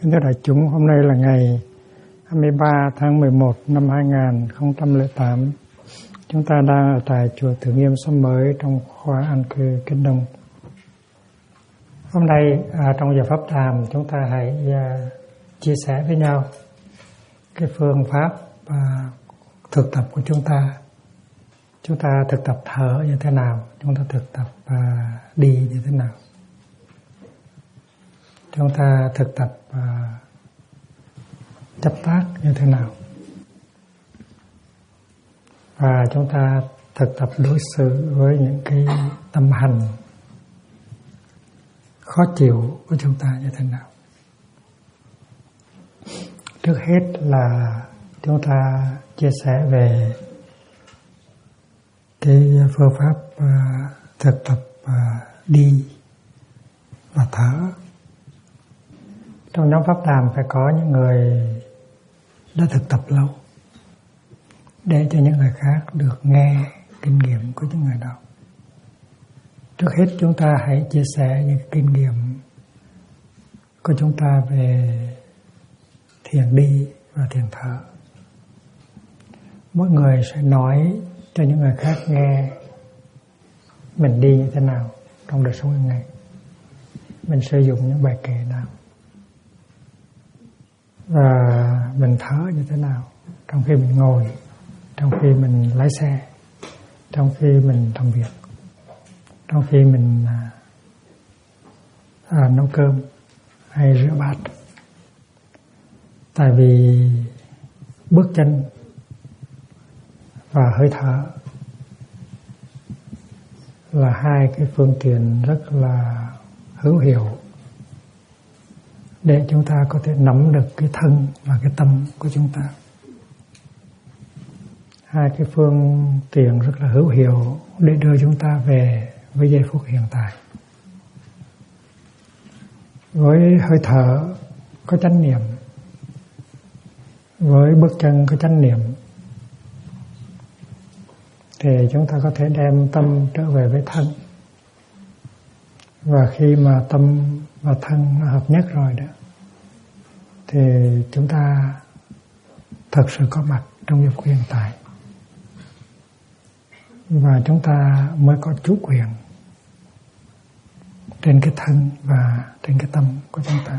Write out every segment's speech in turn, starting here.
Kính thưa đại chúng, hôm nay là ngày 23 tháng 11 năm 2008. Chúng ta đang ở tại chùa Từ Nghiêm Xóm Mới trong khóa an cư Kinh Đông. Hôm nay trong giờ pháp đàm chúng ta hãy chia sẻ với nhau cái phương pháp thực tập của chúng ta. Chúng ta thực tập thở như thế nào, chúng ta thực tập đi như thế nào, chúng ta thực tập chấp tác như thế nào, và chúng ta thực tập đối xử với những cái tâm hành khó chịu của chúng ta như thế nào. Trước hết là chúng ta chia sẻ về cái phương pháp thực tập đi và thở. Trong nhóm pháp đàm phải có những người đã thực tập lâu để cho những người khác được nghe kinh nghiệm của những người đó. Trước hết chúng ta hãy chia sẻ những kinh nghiệm của chúng ta về thiền đi và thiền thở. Mỗi người sẽ nói cho những người khác nghe mình đi như thế nào trong đời sống hàng ngày, mình sử dụng những bài kệ nào, và mình thở như thế nào trong khi mình ngồi, trong khi mình lái xe, trong khi mình làm việc, trong khi mình nấu cơm hay rửa bát. Tại vì bước chân và hơi thở là hai cái phương tiện rất là hữu hiệu để chúng ta có thể nắm được cái thân và cái tâm của chúng ta. Hai cái phương tiện rất là hữu hiệu để đưa chúng ta về với giây phút hiện tại. Với hơi thở có chánh niệm, với bước chân có chánh niệm, thì chúng ta có thể đem tâm trở về với thân. Và khi mà tâm và thân nó hợp nhất rồi đó, thì chúng ta thật sự có mặt trong giây phút hiện tại. Và chúng ta mới có chủ quyền trên cái thân và trên cái tâm của chúng ta.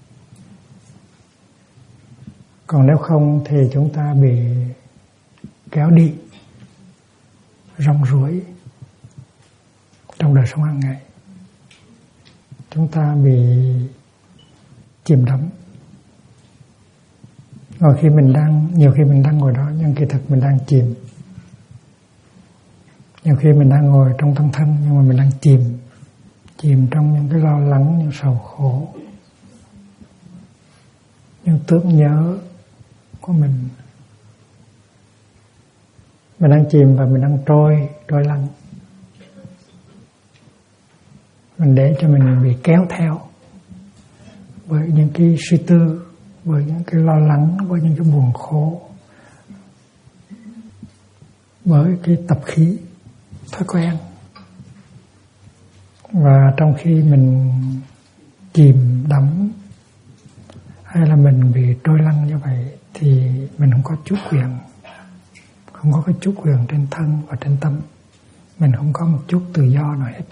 Còn nếu không thì chúng ta bị kéo đi, rong ruổi trong đời sống hàng ngày. Chúng ta bị chìm đắm. Nhiều khi mình đang ngồi đó, nhưng kỳ thực mình đang chìm. Nhiều khi mình đang ngồi trong tâm thân, nhưng mà mình đang chìm trong những cái lo lắng, những sầu khổ, những tưởng nhớ của mình. Mình đang chìm và mình đang trôi lăn. Mình để cho mình bị kéo theo bởi những cái suy tư, bởi những cái lo lắng, bởi những cái buồn khổ, bởi cái tập khí, thói quen. Và trong khi mình chìm đắm hay là mình bị trôi lăn như vậy thì mình không có chủ quyền, không có cái chủ quyền trên thân và trên tâm. Mình không có một chút tự do nào hết.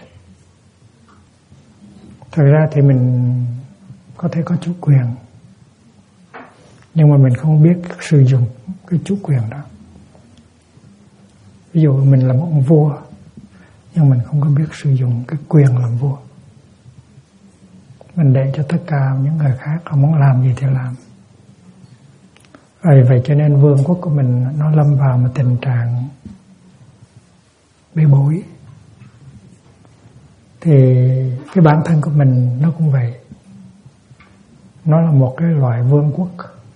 Thật ra thì mình có thể có chủ quyền, nhưng mà mình không biết sử dụng cái chủ quyền đó. Ví dụ mình là một ông vua, nhưng mình không có biết sử dụng cái quyền làm vua. Mình để cho tất cả những người khác họ muốn làm gì thì làm. Vậy cho nên vương quốc của mình nó lâm vào một tình trạng bê bối. Thì cái bản thân của mình nó cũng vậy. Nó là một cái loại vương quốc.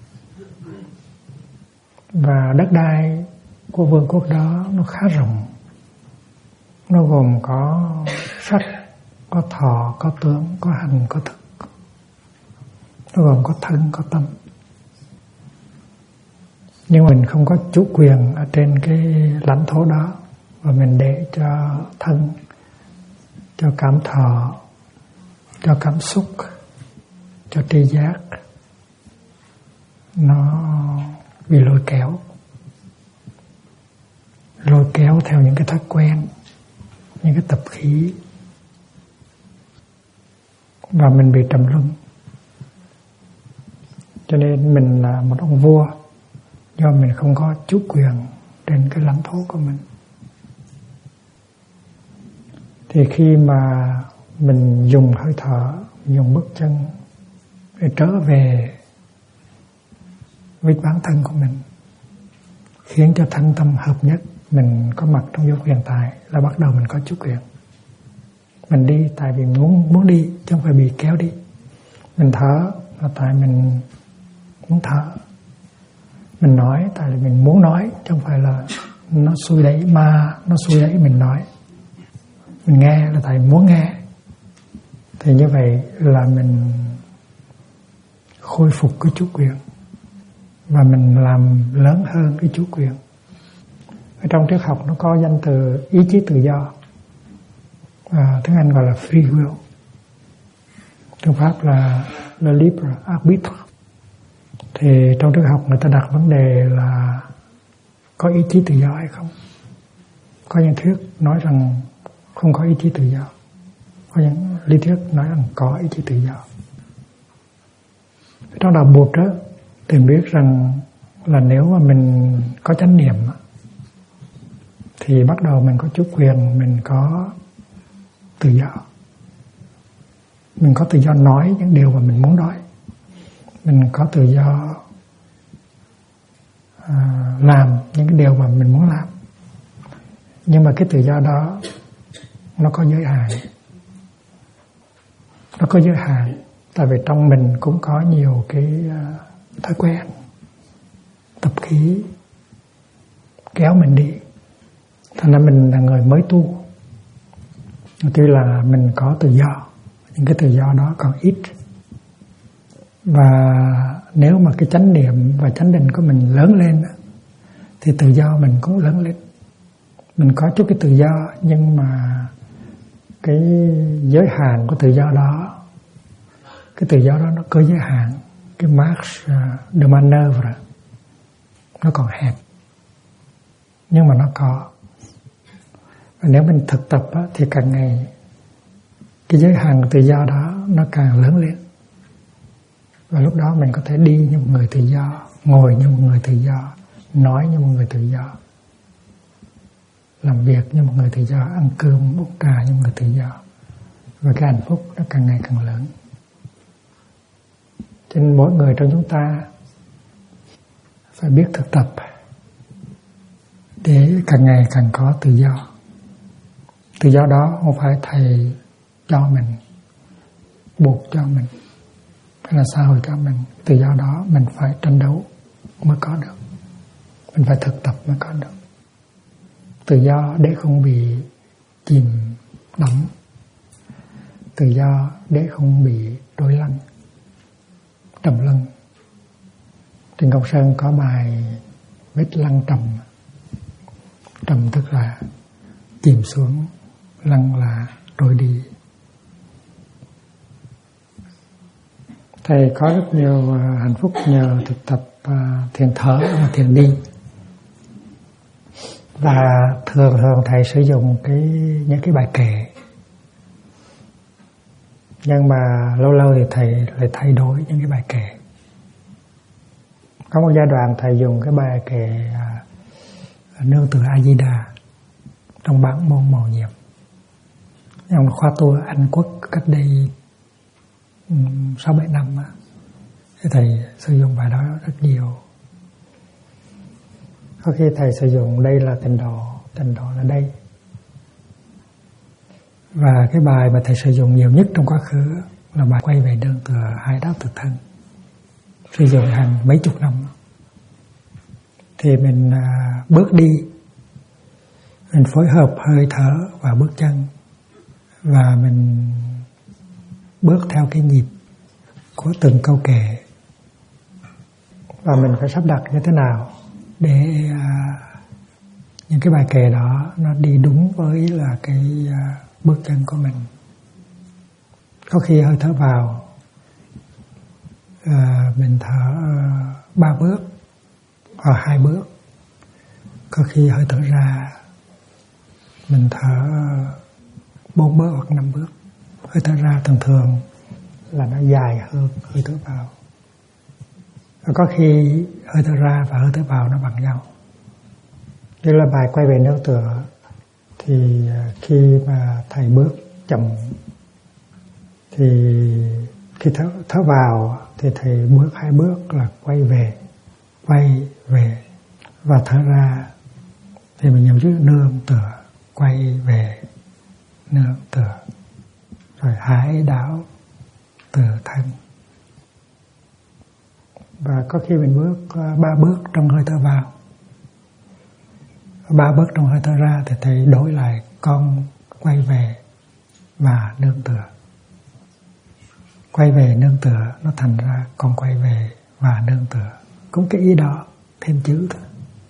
Và đất đai của vương quốc đó nó khá rộng. Nó gồm có sắc, có thọ, có tướng, có hành, có thực. Nó gồm có thân, có tâm. Nhưng mình không có chủ quyền ở trên cái lãnh thổ đó, và mình để cho thân, cho cảm thọ, cho cảm xúc, cho tri giác, nó bị lôi kéo theo những cái thói quen, những cái tập khí, và mình bị trầm luân. Cho nên mình là một ông vua do mình không có chủ quyền trên cái lãnh thổ của mình. Thì khi mà mình dùng hơi thở, dùng bước chân để trở về với bản thân của mình, khiến cho thân tâm hợp nhất, mình có mặt trong giây hiện tại, là bắt đầu mình có chủ quyền. Mình đi tại vì muốn đi, chứ không phải bị kéo đi. Mình thở là tại mình muốn thở. Mình nói tại vì mình muốn nói, chứ không phải là nó xui đẩy mình nói. Mình nghe là tại muốn nghe. Thì như vậy là mình khôi phục cái chủ quyền, và mình làm lớn hơn cái chủ quyền. Ở trong triết học nó có danh từ ý chí tự do, tiếng Anh gọi là free will, tiếng Pháp là le libre arbitre. Thì trong triết học người ta đặt vấn đề là có ý chí tự do hay không. Có những thuyết nói rằng không có ý chí tự do, có những lý thuyết nói rằng có ý chí tự do. Trong đạo Bụt đó thì biết rằng là nếu mà mình có chánh niệm thì bắt đầu mình có chủ quyền, mình có tự do. Mình có tự do nói những điều mà mình muốn nói. Mình có tự do làm những cái điều mà mình muốn làm. Nhưng mà cái tự do đó nó có giới hạn. Nó có giới hạn tại vì trong mình cũng có nhiều cái thói quen, tập khí kéo mình đi. Thành ra mình là người mới tu, tuy là mình có tự do, nhưng cái tự do đó còn ít. Và nếu mà cái chánh niệm và chánh định của mình lớn lên thì tự do mình cũng lớn lên. Mình có chút cái tự do, nhưng mà cái giới hạn của tự do đó, cái tự do đó nó có giới hạn. Cái marge de manœuvre nó còn hẹp, nhưng mà nó có. Và nếu mình thực tập thì càng ngày cái giới hạn tự do đó nó càng lớn lên. Và lúc đó mình có thể đi như một người tự do, ngồi như một người tự do, nói như một người tự do, làm việc như một người tự do, ăn cơm, uống trà như một người tự do. Và cái hạnh phúc nó càng ngày càng lớn. Cho nên mỗi người trong chúng ta phải biết thực tập để càng ngày càng có tự do. Tự do đó không phải thầy cho mình, buộc cho mình, hay là xã hội cho mình. Tự do đó mình phải tranh đấu mới có được. Mình phải thực tập mới có được. Tự do để không bị chìm đắm. Tự do để không bị trôi lăn, trầm luân. Trên Công Sơn có bài vết lăn trầm. Trầm tức là chìm xuống, lăn là trôi đi. Thầy có rất nhiều hạnh phúc nhờ thực tập thiền thở và thiền đi. Và thường thầy sử dụng những cái bài kệ. Nhưng mà lâu lâu thì thầy lại thay đổi những cái bài kệ. Có một giai đoạn thầy dùng cái bài kệ Nương Tựa A Di Đà trong bản môn màu nhiệm. Trong khóa tu Anh Quốc cách đây 6-7 năm thì thầy sử dụng bài đó rất nhiều. Có khi thầy sử dụng đây là tịnh độ là đây. Và cái bài mà thầy sử dụng nhiều nhất trong quá khứ là bài quay về đơn tựa hai đạo thực thân. Sử dụng hàng mấy chục năm. Thì mình bước đi, mình phối hợp hơi thở và bước chân, và mình bước theo cái nhịp của từng câu kệ. Và mình phải sắp đặt như thế nào để những cái bài kệ đó nó đi đúng với là cái bước chân của mình. Có khi hơi thở vào, mình thở 3 bước hoặc 2 bước, có khi hơi thở ra mình thở 4 bước hoặc 5 bước. Hơi thở ra thường thường là nó dài hơn hơi thở vào. Có khi hơi thở ra và hơi thở vào nó bằng nhau. Như là bài quay về nương tựa thì khi mà thầy bước chậm thì khi thở vào thì thầy bước 2 bước là quay về và thở ra thì mình nhầm chữ nương tựa, quay về nương tựa, rồi hải đảo từ thân. Và có khi mình bước 3 bước trong hơi thở vào, 3 bước trong hơi thở ra thì thầy đổi lại con quay về và nương tựa. Quay về nương tựa nó thành ra con quay về và nương tựa, cũng cái ý đó, thêm chữ thôi.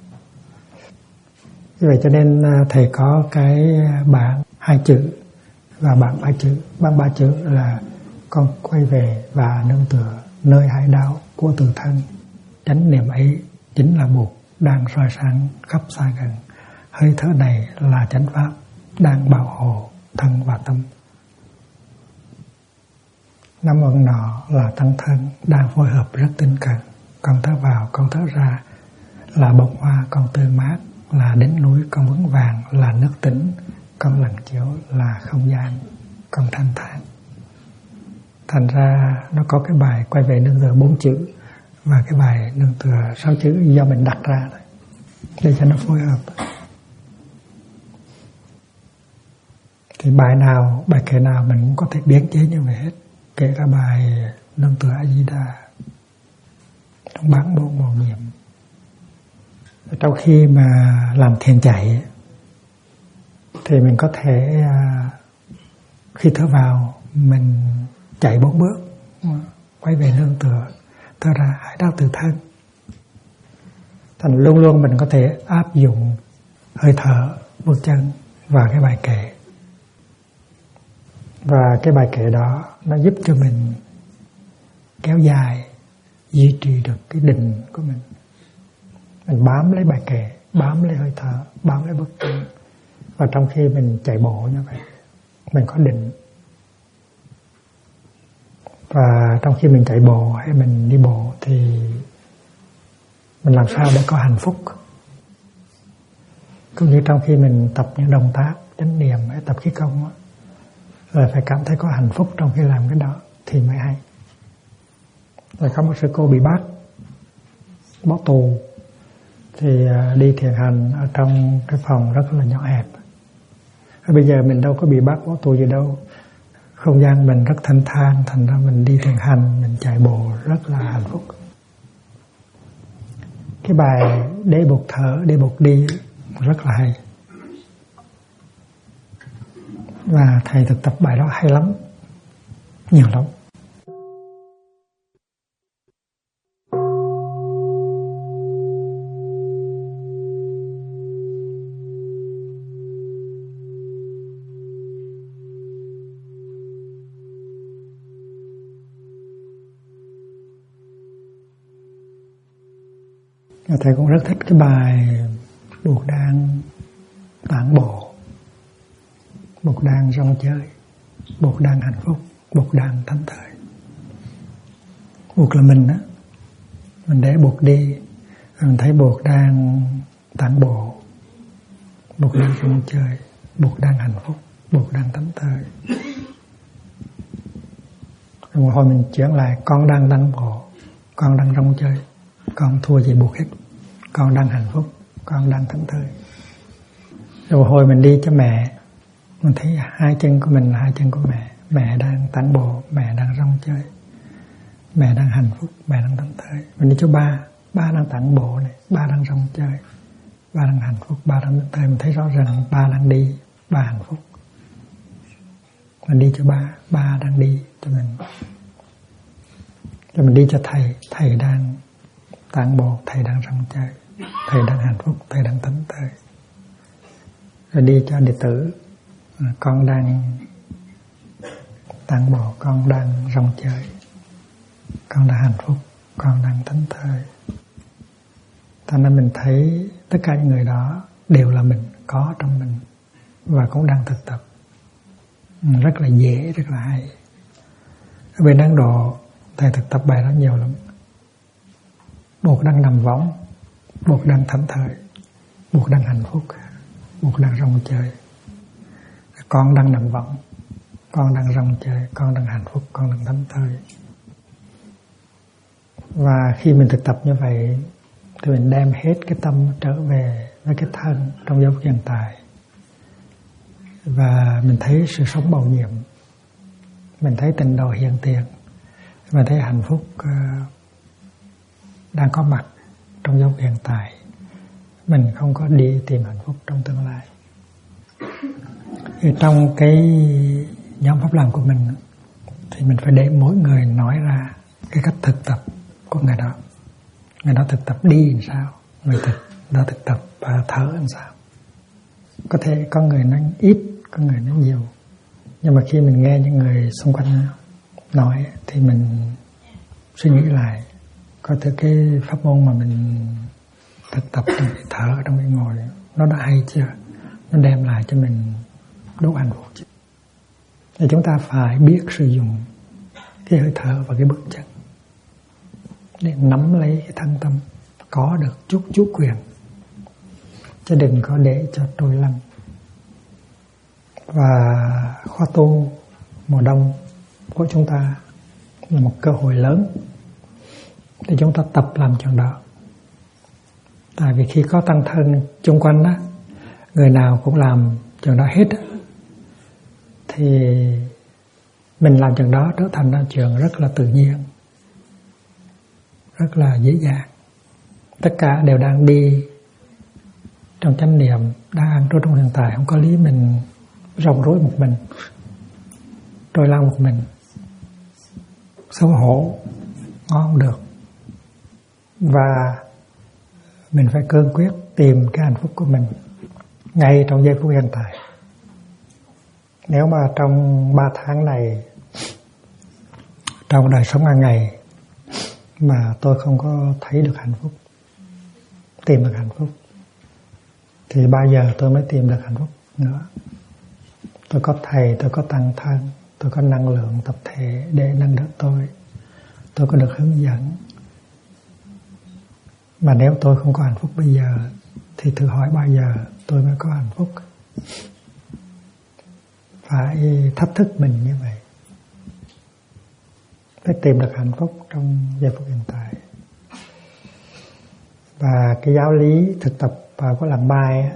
Như vậy cho nên thầy có cái bảng 2 chữ và bảng 3 chữ. Bảng 3 chữ là con quay về và nương tựa nơi hải đảo của tự thân. Chánh niệm ấy chính là Bụt đang soi sáng khắp xa gần. Hơi thở này là chánh pháp đang bảo hộ thân và tâm. Năm ẩn nọ là tăng thân đang phối hợp rất tinh cần. Con thở vào, con thở ra là bông hoa con tươi mát, là đỉnh núi con vững vàng, là nước tĩnh con lặng chiếu, là không gian con thanh thản. Thành ra nó có cái bài quay về nương tựa 4 chữ và cái bài nương tựa 6 chữ do mình đặt ra thôi, để cho nó phối hợp. Thì bài nào, bài kệ nào mình cũng có thể biến chế như vậy hết, kể cả bài nương tựa A Di Đà trong bản 4 mầu nhiệm. Trong khi mà làm thiền chạy thì mình có thể khi thở vào mình chạy 4 bước, quay về nương tựa, thở ra hải đảo từ thân. Thành luôn luôn mình có thể áp dụng hơi thở, bước chân vào cái bài kệ. Và cái bài kệ đó nó giúp cho mình kéo dài, duy trì được cái định của mình. Mình bám lấy bài kệ, bám lấy hơi thở, bám lấy bước chân. Và trong khi mình chạy bộ như vậy, mình có định. Và trong khi mình chạy bộ hay mình đi bộ thì mình làm sao để có hạnh phúc. Cũng như trong khi mình tập những động tác chánh niệm hay tập khí công đó, là phải cảm thấy có hạnh phúc trong khi làm cái đó thì mới hay. Rồi có một sư cô bị bắt bỏ tù thì đi thiền hành ở trong cái phòng rất là nhỏ hẹp. Bây giờ mình đâu có bị bắt bỏ tù gì đâu, không gian mình rất thanh thang, thành ra mình đi thiền hành, mình chạy bộ rất là hạnh phúc. Cái bài để Bụt thở, để Bụt đi rất là hay. Và thầy thực tập bài đó hay lắm, nhiều lắm. Thầy cũng rất thích cái bài Bụt đang tản bộ, Bụt đang rong chơi, Bụt đang hạnh phúc, Bụt đang thánh thời. Bụt là mình á, mình để Bụt đi, mình thấy Bụt đang tản bộ, Bụt đang rong chơi, Bụt đang hạnh phúc, Bụt đang thánh thời. Rồi một hồi mình chuyển lại, con đang tản bộ, con đang rong chơi, con thua gì Bụt hết, con đang hạnh phúc, con đang thánh thời. Rồi một hồi mình đi cho mẹ, mình thấy 2 chân của mình là 2 chân của mẹ. Mẹ đang tản bộ, mẹ đang rong chơi, mẹ đang hạnh phúc, mẹ đang thánh thời. Mình đi cho ba, ba đang tản bộ này, ba đang rong chơi, ba đang hạnh phúc, ba đang thánh thời. Mình thấy rõ ràng ba đang đi, ba hạnh phúc. Mình đi cho ba, ba đang đi cho mình. Rồi mình đi cho thầy, thầy đang tản bộ, thầy đang rong chơi, thầy đang hạnh phúc, thầy đang thánh thời. Rồi đi cho đệ tử, con đang tản bộ, con đang rong chơi, con đang hạnh phúc, con đang thảnh thơi. Thành ra mình thấy tất cả những người đó đều là mình, có trong mình và cũng đang thực tập. Rất là dễ, rất là hay. Ở bên Ấn Độ thầy thực tập bài đó nhiều lắm. Một đang nằm võng, một đang thảnh thơi, một đang hạnh phúc, một đang rong chơi. Con đang nằm võng, con đang rong chơi, con đang hạnh phúc, con đang thảnh thơi. Và khi mình thực tập như vậy thì mình đem hết cái tâm trở về với cái thân trong giây phút hiện tại. Và mình thấy sự sống mầu nhiệm, mình thấy tịnh độ hiện tiền, mình thấy hạnh phúc đang có mặt trong giây phút hiện tại. Mình không có đi tìm hạnh phúc trong tương lai. Thì trong cái nhóm pháp làm của mình thì mình phải để mỗi người nói ra cái cách thực tập của người đó. Người đó thực tập đi làm sao, người đó thực tập thở làm sao. Có thể có người nói ít, có người nói nhiều. Nhưng mà khi mình nghe những người xung quanh nói thì mình suy nghĩ lại, coi thử cái pháp môn mà mình thực tập trong cái thở, trong cái ngồi, nó đã hay chưa, nó đem lại cho mình đủ hạnh phúc chứ. Thì chúng ta phải biết sử dụng cái hơi thở và cái bước chân để nắm lấy cái thân tâm, có được chút chủ quyền, chứ đừng có để cho trôi lăn. Và khóa tu mùa đông của chúng ta là một cơ hội lớn để chúng ta tập làm chuyện đó. Tại vì khi có tăng thân chung quanh đó, người nào cũng làm chuyện đó hết, thì mình làm chuyện đó trở thành ra chuyện rất là tự nhiên, rất là dễ dàng. Tất cả đều đang đi trong chánh niệm, đang ăn trôi trong hiện tại, không có lý mình rong rối một mình, trôi lăn một mình, xấu hổ, ngon được. Và mình phải cương quyết tìm cái hạnh phúc của mình ngay trong giây phút hiện tại. Nếu mà trong 3 tháng này, trong đời sống hàng ngày mà tôi không có thấy được hạnh phúc, tìm được hạnh phúc, thì bao giờ tôi mới tìm được hạnh phúc nữa. Tôi có thầy, tôi có tăng thân, tôi có năng lượng tập thể để nâng đỡ tôi có được hướng dẫn. Mà nếu tôi không có hạnh phúc bây giờ thì thử hỏi bao giờ tôi mới có hạnh phúc. Phải thách thức mình như vậy, phải tìm được hạnh phúc trong giây phút hiện tại. Và cái giáo lý thực tập của làm bài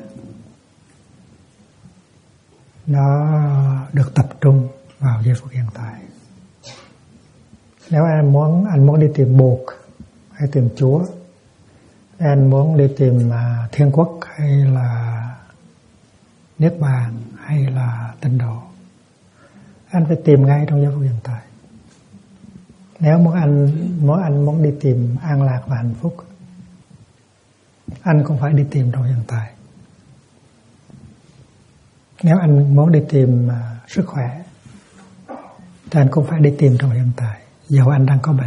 nó được tập trung vào giây phút hiện tại. Nếu anh muốn đi tìm Bụt hay tìm Chúa, anh muốn đi tìm Thiên Quốc hay là Niết Bàn hay là Tịnh Độ, anh phải tìm ngay trong giây phút hiện tại. Nếu anh muốn đi tìm an lạc và hạnh phúc, anh cũng phải đi tìm trong hiện tại. Nếu anh muốn đi tìm sức khỏe thì anh cũng phải đi tìm trong hiện tại, dầu anh đang có bệnh.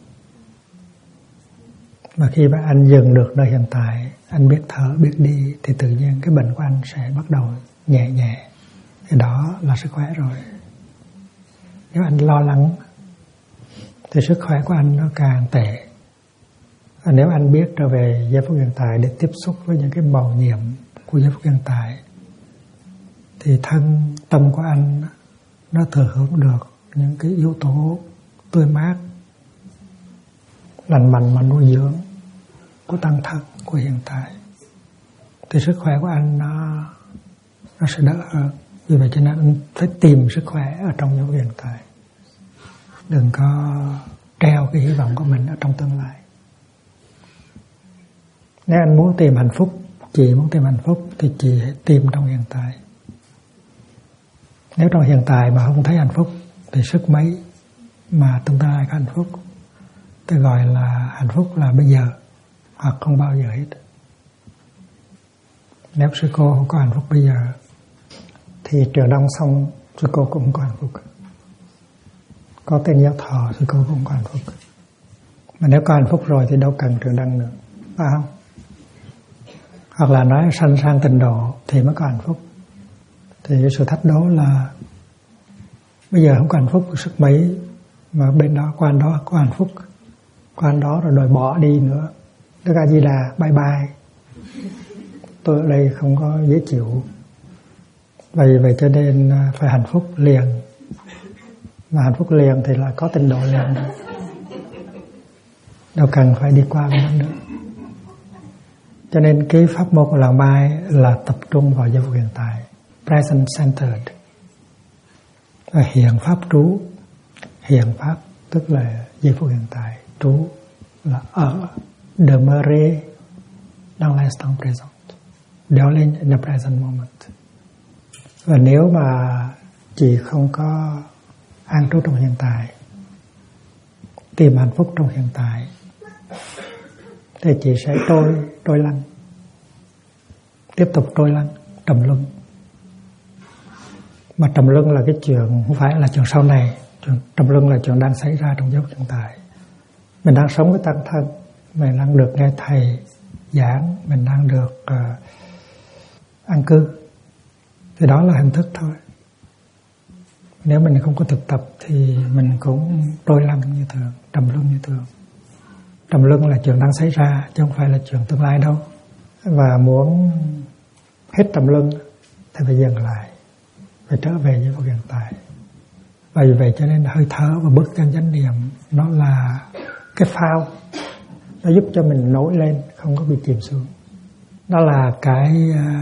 Mà khi mà anh dừng được nơi hiện tại, anh biết thở, biết đi, thì tự nhiên cái bệnh của anh sẽ bắt đầu nhẹ nhẹ. Thì đó là sức khỏe rồi. Nếu anh lo lắng thì sức khỏe của anh nó càng tệ. Và nếu anh biết trở về giây phút hiện tại để tiếp xúc với những cái mầu nhiệm của giây phút hiện tại, thì thân tâm của anh nó thừa hưởng được những cái yếu tố tươi mát, lành mạnh mà nuôi dưỡng của tăng thân của hiện tại, thì sức khỏe của anh nó sẽ đỡ hơn. Vì vậy cho nên anh phải tìm sức khỏe ở trong giây phút hiện tại, đừng có treo cái hy vọng của mình ở trong tương lai. Nếu anh muốn tìm hạnh phúc, chị muốn tìm hạnh phúc, thì chị hãy tìm trong hiện tại. Nếu trong hiện tại mà không thấy hạnh phúc thì sức mấy mà tương lai có hạnh phúc. Tôi gọi là hạnh phúc là bây giờ hoặc không bao giờ hết. Nếu sư cô không có hạnh phúc bây giờ thì Trường Đông xong sư cô cũng không có hạnh phúc. Có tên Giáo Thọ sư cô cũng không có hạnh phúc. Mà nếu có hạnh phúc rồi thì đâu cần trường đăng nữa, phải không? Hoặc là nói sanh sang tịnh độ thì mới có hạnh phúc. Thì cái sự thách đố là bây giờ không có hạnh phúc sức mấy, mà bên đó qua anh đó có hạnh phúc, qua anh đó rồi đòi bỏ đi nữa. Đức A Di Đà bye bye, tôi ở đây không có dễ chịu. Vậy cho nên phải hạnh phúc liền. Mà hạnh phúc liền thì là có tịnh độ liền, đâu cần phải đi qua bên đó nữa. Cho nên cái pháp môn của Làng Mai là tập trung vào giây phút hiện tại, present centered. Và hiện pháp trú, hiện pháp tức là giây phút hiện tại, trú là ở, demeure dans l'instant présent, dwelling in the present moment. Và nếu mà chị không có an trú trong hiện tại, tìm hạnh phúc trong hiện tại, thì chị sẽ trôi lăn, tiếp tục trôi lăn, trầm luân. Mà trầm luân là cái chuyện không phải là chuyện sau này, trầm luân là chuyện đang xảy ra trong giây phút hiện tại. Mình đang sống với tăng thân, mình đang được nghe thầy giảng, mình đang được an cư, thì đó là hình thức thôi. Nếu mình không có thực tập thì mình cũng trôi lăn như thường, trầm luân như thường. Trầm luân là chuyện đang xảy ra chứ không phải là chuyện tương lai đâu. Và muốn hết trầm luân thì phải dừng lại, phải trở về với hiện tại. Và vì vậy cho nên hơi thở và bước chân chánh niệm nó là cái phao, nó giúp cho mình nổi lên, không có bị chìm xuống. Đó là cái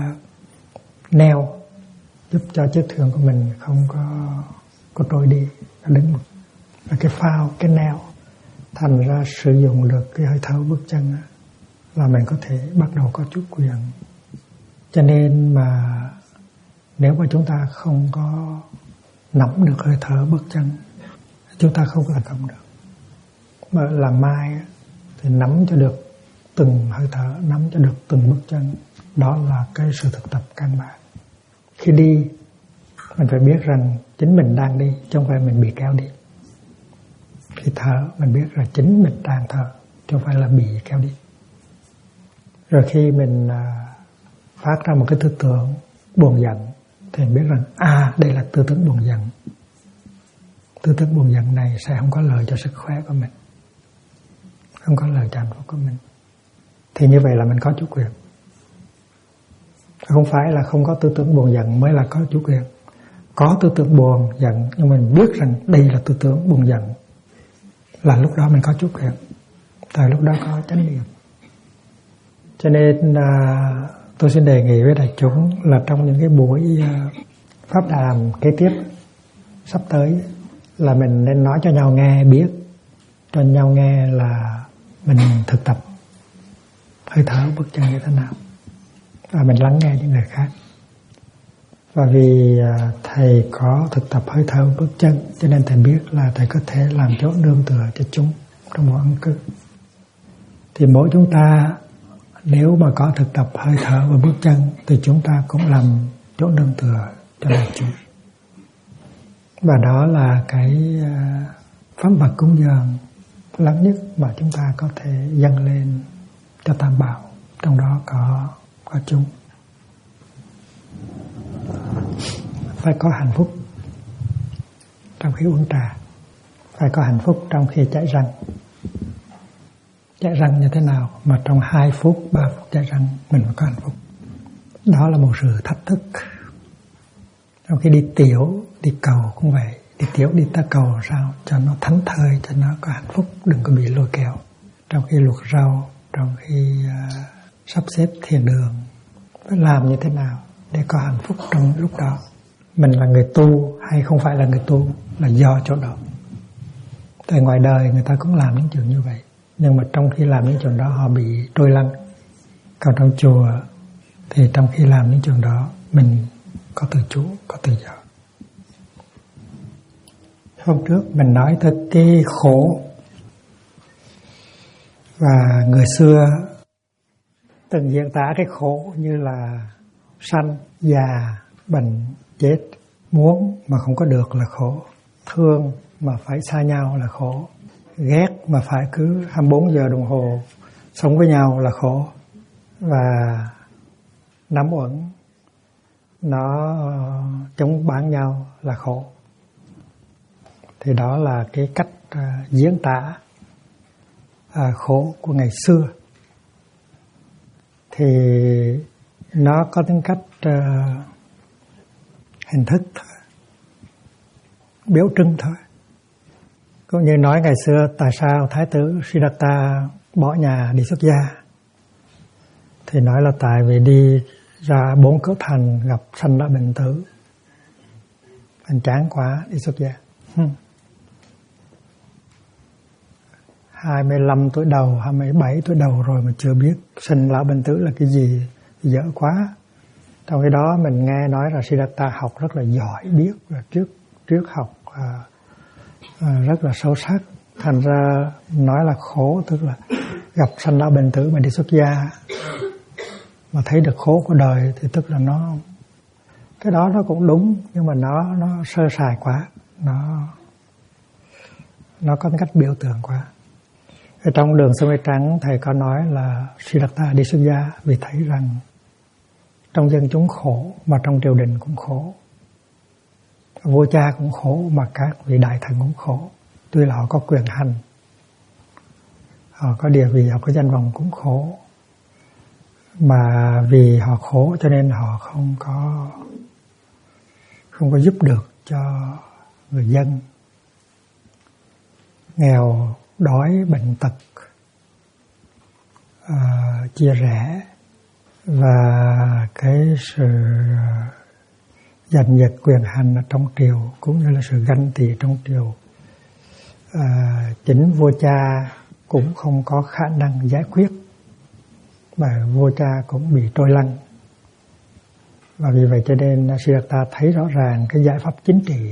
neo giúp cho chiếc thuyền của mình không có trôi đi, nó đứng một. Và cái phao, cái neo, thành ra sử dụng được cái hơi thở bước chân là mình có thể bắt đầu có chút quyền. Cho nên mà nếu mà chúng ta không có nắm được hơi thở bước chân, chúng ta không có thành công được. Mà Làng Mai thì nắm cho được từng hơi thở, nắm cho được từng bước chân, đó là cái sự thực tập căn bản. Khi đi, mình phải biết rằng chính mình đang đi, chứ không phải mình bị kéo đi. Khi thở, mình biết là chính mình đang thở, chứ không phải là bị kéo đi. Rồi khi mình phát ra một cái tư tưởng buồn giận, thì mình biết rằng đây là tư tưởng buồn giận. Tư tưởng buồn giận này sẽ không có lợi cho sức khỏe của mình, không có lợi cho hạnh phúc của mình. Thì như vậy là mình có chủ quyền. Không phải là không có tư tưởng buồn giận mới là có chủ quyền. Có tư tưởng buồn giận, nhưng mình biết rằng đây là tư tưởng buồn giận, là lúc đó mình có chủ quyền. Tại lúc đó có chánh niệm. Cho nên tôi xin đề nghị với đại chúng là trong những cái buổi pháp đàm kế tiếp sắp tới là mình nên nói cho nhau nghe, biết cho nhau nghe là mình thực tập hơi thở bước chân như thế nào, và mình lắng nghe những người khác. Và vì thầy có thực tập hơi thở bước chân, cho nên thầy biết là thầy có thể làm chỗ nương tựa cho chúng trong mỗi ẩn cư. Thì mỗi chúng ta nếu mà có thực tập hơi thở và bước chân thì chúng ta cũng làm chỗ nương tựa cho đại chúng. Và đó là cái pháp vật cúng dường lớn nhất mà chúng ta có thể dâng lên cho Tam Bảo, trong đó có chúng. Phải có hạnh phúc trong khi uống trà, phải có hạnh phúc trong khi chải răng. Chải răng như thế nào mà trong 2 phút, 3 phút chải răng mình phải có hạnh phúc. Đó là một sự thách thức. Trong khi đi tiểu, đi cầu cũng vậy. Đi tiểu, đi ta cầu sao cho nó thánh thơi, cho nó có hạnh phúc, đừng có bị lôi kéo. Trong khi luộc rau, trong khi sắp xếp thiền đường, phải làm như thế nào để có hạnh phúc trong lúc đó. Mình là người tu hay không phải là người tu là do chỗ đó. Tại ngoài đời người ta cũng làm những chuyện như vậy, nhưng mà trong khi làm những chuyện đó họ bị trôi lăn. Còn trong chùa thì trong khi làm những chuyện đó mình có tự chủ, có tự do. Hôm trước mình nói tới cái khổ, và người xưa từng diễn tả cái khổ như là sanh, già, bệnh, chết. Muốn mà không có được là khổ, thương mà phải xa nhau là khổ, ghét mà phải cứ 24 giờ đồng hồ sống với nhau là khổ, và nắm uẩn nó chống bán nhau là khổ. Thì đó là cái cách diễn tả khổ của ngày xưa. Thì nó có tính cách hình thức thôi, biểu trưng thôi. Cũng như nói ngày xưa tại sao Thái tử Siddhartha bỏ nhà đi xuất gia, thì nói là tại vì đi ra 4 cửa thành gặp sanh lão bệnh tử, anh chán quá đi xuất gia. 25 tuổi đầu, 27 tuổi đầu rồi mà chưa biết sanh lão bệnh tử là cái gì, dở quá. Trong cái đó mình nghe nói là Siddhartha học rất là giỏi, biết là trước học rất là sâu sắc. Thành ra nói là khổ, tức là gặp sanh lão bệnh tử mà đi xuất gia, mà thấy được khổ của đời, thì tức là nó, cái đó nó cũng đúng, nhưng mà nó sơ sài quá, nó có cách biểu tượng quá. Ở trong Đường Sơ Mây Trắng thầy có nói là Siddhartha đi xuất gia vì thấy rằng trong dân chúng khổ, mà trong triều đình cũng khổ, vua cha cũng khổ, mà các vị đại thần cũng khổ. Tuy là họ có quyền hành, họ có địa vị, họ có danh vọng cũng khổ, mà vì họ khổ cho nên họ không có giúp được cho người dân nghèo đói bệnh tật, chia rẽ, và cái sự giành giật quyền hành ở trong triều, cũng như là sự ganh tị trong triều. Chính vua cha cũng không có khả năng giải quyết, và vua cha cũng bị trôi lăn. Và vì vậy cho nên Siddhartha thấy rõ ràng cái giải pháp chính trị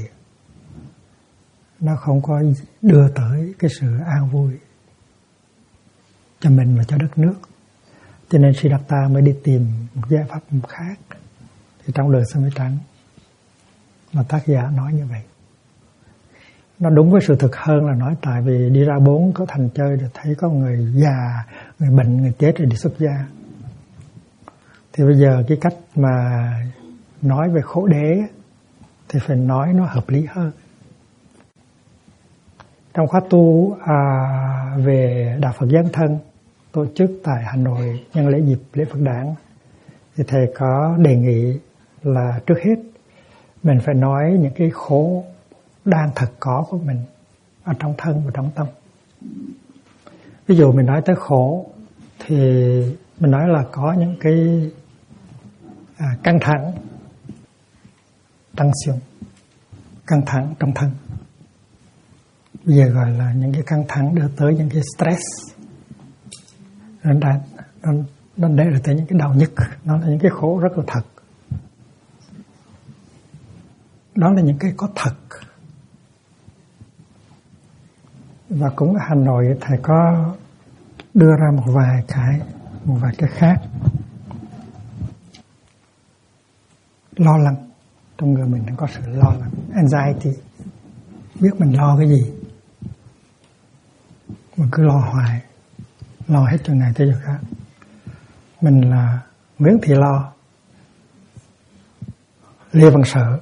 nó không có đưa tới cái sự an vui cho mình và cho đất nước. Cho nên Siddhartha mới đi tìm một giải pháp khác. Thì trong Đường Sơ Mây Trắng mà tác giả nói như vậy, nó đúng với sự thực hơn là nói tại vì đi ra 4 có thành chơi rồi thấy có người già, người bệnh, người chết rồi đi xuất gia. Thì bây giờ cái cách mà nói về khổ đế thì phải nói nó hợp lý hơn. Trong khóa tu về Đạo Phật Giáng Thân tổ chức tại Hà Nội nhân lễ dịp lễ Phật Đản, thì thầy có đề nghị là trước hết mình phải nói những cái khổ đang thật có của mình ở trong thân và trong tâm. Ví dụ mình nói tới khổ thì mình nói là có những cái căng thẳng, tension, căng thẳng trong thân. Bây giờ gọi là những cái căng thẳng đưa tới những cái stress, nó để được tới những cái đau nhức. Nó là những cái khổ rất là thật. Đó là những cái có thật. Và cũng ở Hà Nội thầy có đưa ra một vài cái khác. Lo lắng, trong người mình có sự lo lắng, anxiety, biết mình lo cái gì mà cứ lo hoài, lo hết chuyện này tới chuyện khác. Mình là Nguyễn Thị Lo, Lê Văn Sợ.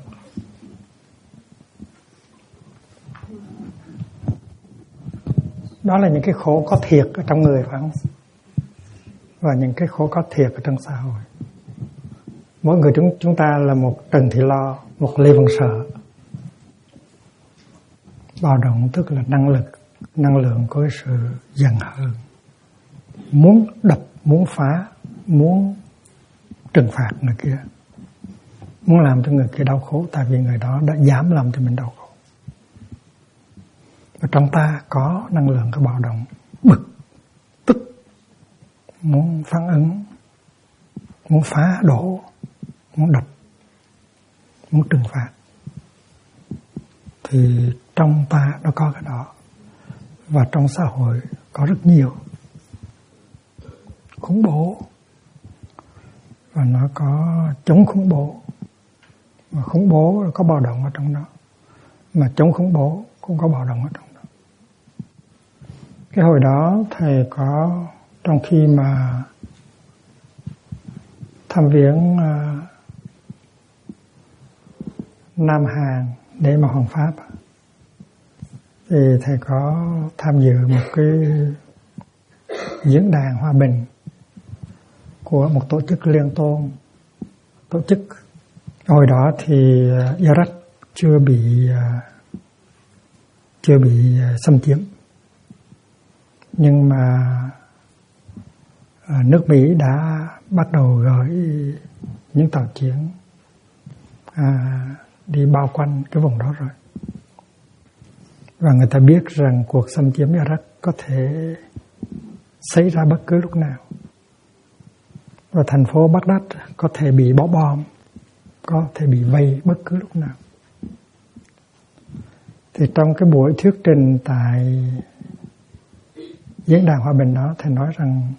Đó là những cái khổ có thiệt ở trong người, phải không? Và những cái khổ có thiệt ở trong xã hội. Mỗi người chúng ta là một Trần Thị Lo, một Lê Văn Sợ. Bạo động tức là năng lượng của sự giận hờn, muốn đập, muốn phá, muốn trừng phạt người kia, muốn làm cho người kia đau khổ, tại vì người đó đã dám làm cho mình đau khổ. Và trong ta có năng lượng của bạo động, bực, tức, muốn phản ứng, muốn phá đổ, muốn đập, muốn trừng phạt. Thì trong ta nó có cái đó. Và trong xã hội có rất nhiều khủng bố, và nó có chống khủng bố, và khủng bố có bạo động ở trong đó, mà chống khủng bố cũng có bạo động ở trong đó. Cái hồi đó thầy có, trong khi mà thăm viếng Nam Hàn để mà Hoàng Pháp, thì thầy có tham dự một cái diễn đàn hòa bình của một tổ chức liên tôn tổ chức. Hồi đó thì Iraq chưa bị xâm chiếm, nhưng mà nước Mỹ đã bắt đầu gửi những tàu chiến đi bao quanh cái vùng đó rồi. Và người ta biết rằng cuộc xâm chiếm Iraq có thể xảy ra bất cứ lúc nào. Và thành phố Baghdad có thể bị bỏ bom, có thể bị vây bất cứ lúc nào. Thì trong cái buổi thuyết trình tại diễn đàn hòa bình đó, thầy nói rằng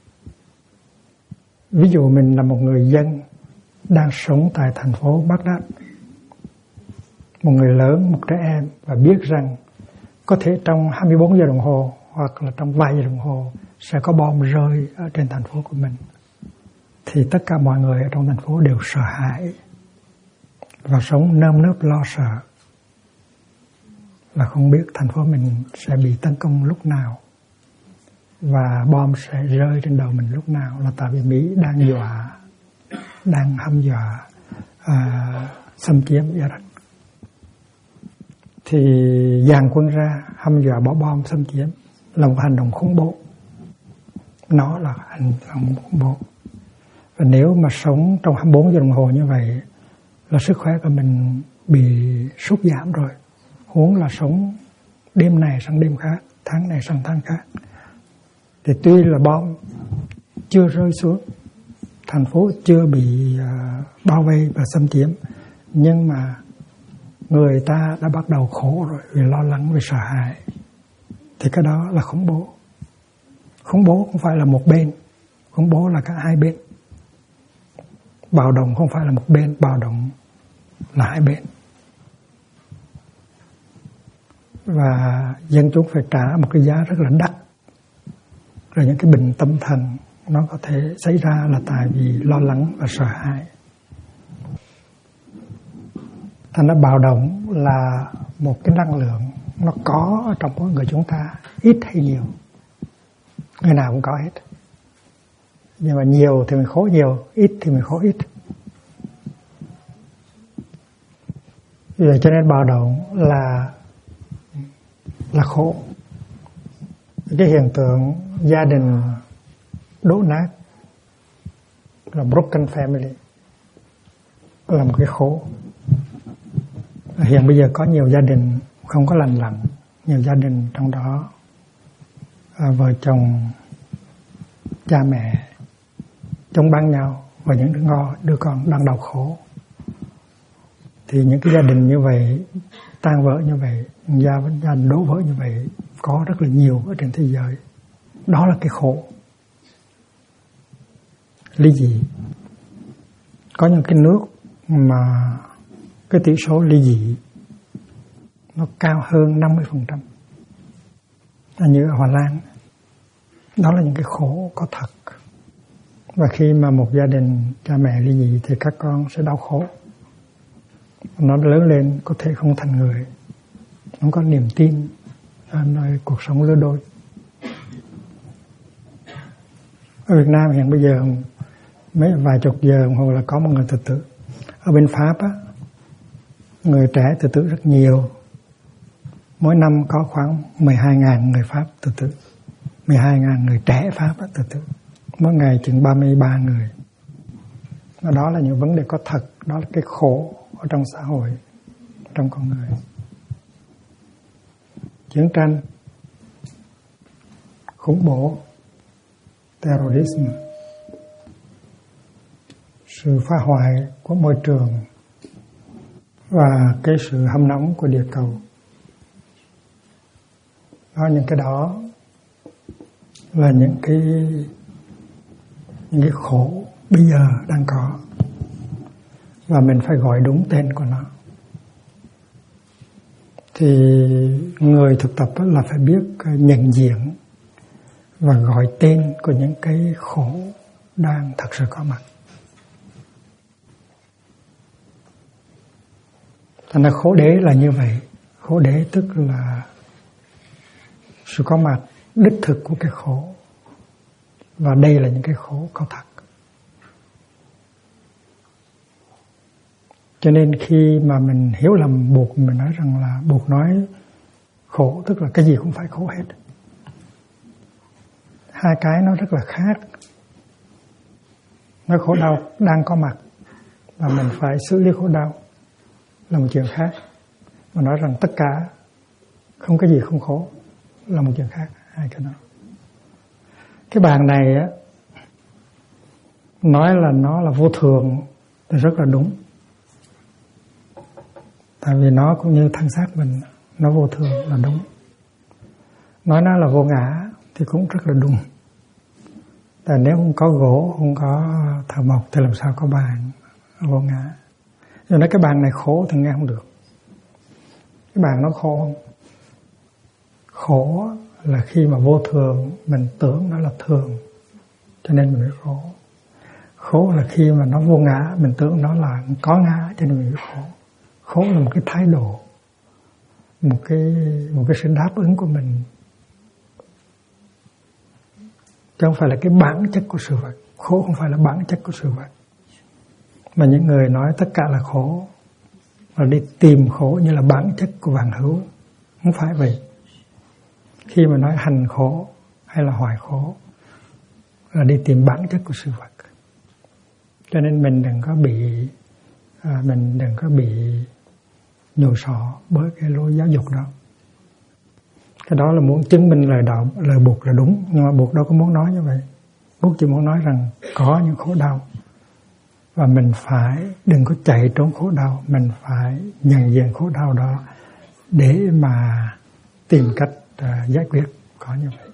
ví dụ mình là một người dân đang sống tại thành phố Baghdad, một người lớn, một trẻ em, và biết rằng có thể trong 24 giờ đồng hồ hoặc là trong vài giờ đồng hồ sẽ có bom rơi ở trên thành phố của mình, thì tất cả mọi người ở trong thành phố đều sợ hãi và sống nơm nớp lo sợ, là không biết thành phố mình sẽ bị tấn công lúc nào và bom sẽ rơi trên đầu mình lúc nào, là tại vì Mỹ đang hăm dọa xâm chiếm Iraq. Thì dàn quân ra hăm dọa bỏ bom xâm chiếm là một hành động khủng bố. Nó là hành động khủng bố. Và nếu mà sống trong 24 giờ đồng hồ như vậy là sức khỏe của mình bị sút giảm rồi. Huống là sống đêm này sang đêm khác, tháng này sang tháng khác. Thì tuy là bom chưa rơi xuống, thành phố chưa bị bao vây và xâm chiếm, nhưng mà người ta đã bắt đầu khổ rồi, vì lo lắng, vì sợ hãi. Thì cái đó là khủng bố. Khủng bố không phải là một bên, khủng bố là cả hai bên. Bạo động không phải là một bên, bạo động là hai bên. Và dân chúng phải trả một cái giá rất là đắt. Rồi những cái bệnh tâm thần nó có thể xảy ra là tại vì lo lắng và sợ hãi. Thành ra bạo động là một cái năng lượng nó có ở trong mỗi người chúng ta, ít hay nhiều. Người nào cũng có hết. Nhưng mà nhiều thì mình khổ nhiều, ít thì mình khổ ít. Vì vậy cho nên bạo động là khổ. Cái hiện tượng gia đình đổ nát là broken family là một cái khổ. Hiện bây giờ có nhiều gia đình không có lành lặn, nhiều gia đình trong đó vợ chồng, cha mẹ chống bắn nhau và những đứa con đang đau khổ. Thì những cái gia đình như vậy, tan vỡ như vậy, gia đình đổ vỡ như vậy có rất là nhiều ở trên thế giới. Đó là cái khổ. Ly dị. Có những cái nước mà cái tỷ số ly dị nó cao hơn 50%. Như ở Hà Lan. Đó là những cái khổ có thật. Và khi mà một gia đình cha mẹ ly dị thì các con sẽ đau khổ. Nó lớn lên có thể không thành người, không có niềm tin nơi cuộc sống lứa đôi. Ở Việt Nam hiện bây giờ mấy vài chục giờ đồng hồ là có một người tự tử. Ở bên Pháp á, người trẻ tự tử rất nhiều. Mỗi năm có khoảng 12.000 người Pháp tự tử. 12.000 người trẻ Pháp tự tử. Mỗi ngày chừng 33 người. Đó là những vấn đề có thật. Đó là cái khổ ở trong xã hội, trong con người. Chiến tranh, khủng bố, terrorism, sự phá hoại của môi trường và cái sự hâm nóng của địa cầu. Những cái đó là những cái khổ bây giờ đang có, và mình phải gọi đúng tên của nó. Thì người thực tập là phải biết nhận diện và gọi tên của những cái khổ đang thật sự có mặt. Thành ra khổ đế là như vậy. Khổ đế tức là sự có mặt đích thực của cái khổ. Và đây là những cái khổ có thật. Cho nên khi mà mình hiểu lầm Bụt, mình nói rằng là Bụt nói khổ tức là cái gì cũng phải khổ hết. Hai cái nó rất là khác. Nói khổ đau đang có mặt và mình phải xử lý khổ đau là một chuyện khác. Mà nói rằng tất cả không cái gì không khổ là một chuyện khác. Hai cái đó. Cái bàn này á, nói là nó là vô thường thì rất là đúng. Tại vì nó cũng như thân xác mình, nó vô thường là đúng. Nói nó là vô ngã thì cũng rất là đúng. Tại nếu không có gỗ, không có thợ mộc thì làm sao có bàn vô ngã. Rồi nói cái bàn này khổ thì nghe không được. Cái bàn nó khổ không? Khổ là khi mà vô thường mình tưởng nó là thường, cho nên mình mới khổ. Khổ là khi mà nó vô ngã, mình tưởng nó là có ngã, cho nên mình mới khổ. Khổ là một cái thái độ, một cái sự đáp ứng của mình, chứ không phải là cái bản chất của sự vật. Khổ không phải là bản chất của sự vật. Mà những người nói tất cả là khổ và đi tìm khổ như là bản chất của vạn hữu, không phải vậy. Khi mà nói hành khổ hay là hoại khổ là đi tìm bản chất của sự vật. Cho nên mình đừng có bị nhồi sọ bởi cái lối giáo dục đó. Cái đó là muốn chứng minh lời Bụt là đúng, nhưng mà Bụt đâu có muốn nói như vậy. Bụt chỉ muốn nói rằng có những khổ đau và mình phải đừng có chạy trốn khổ đau, mình phải nhận diện khổ đau đó để mà tìm cách giải quyết, có như vậy.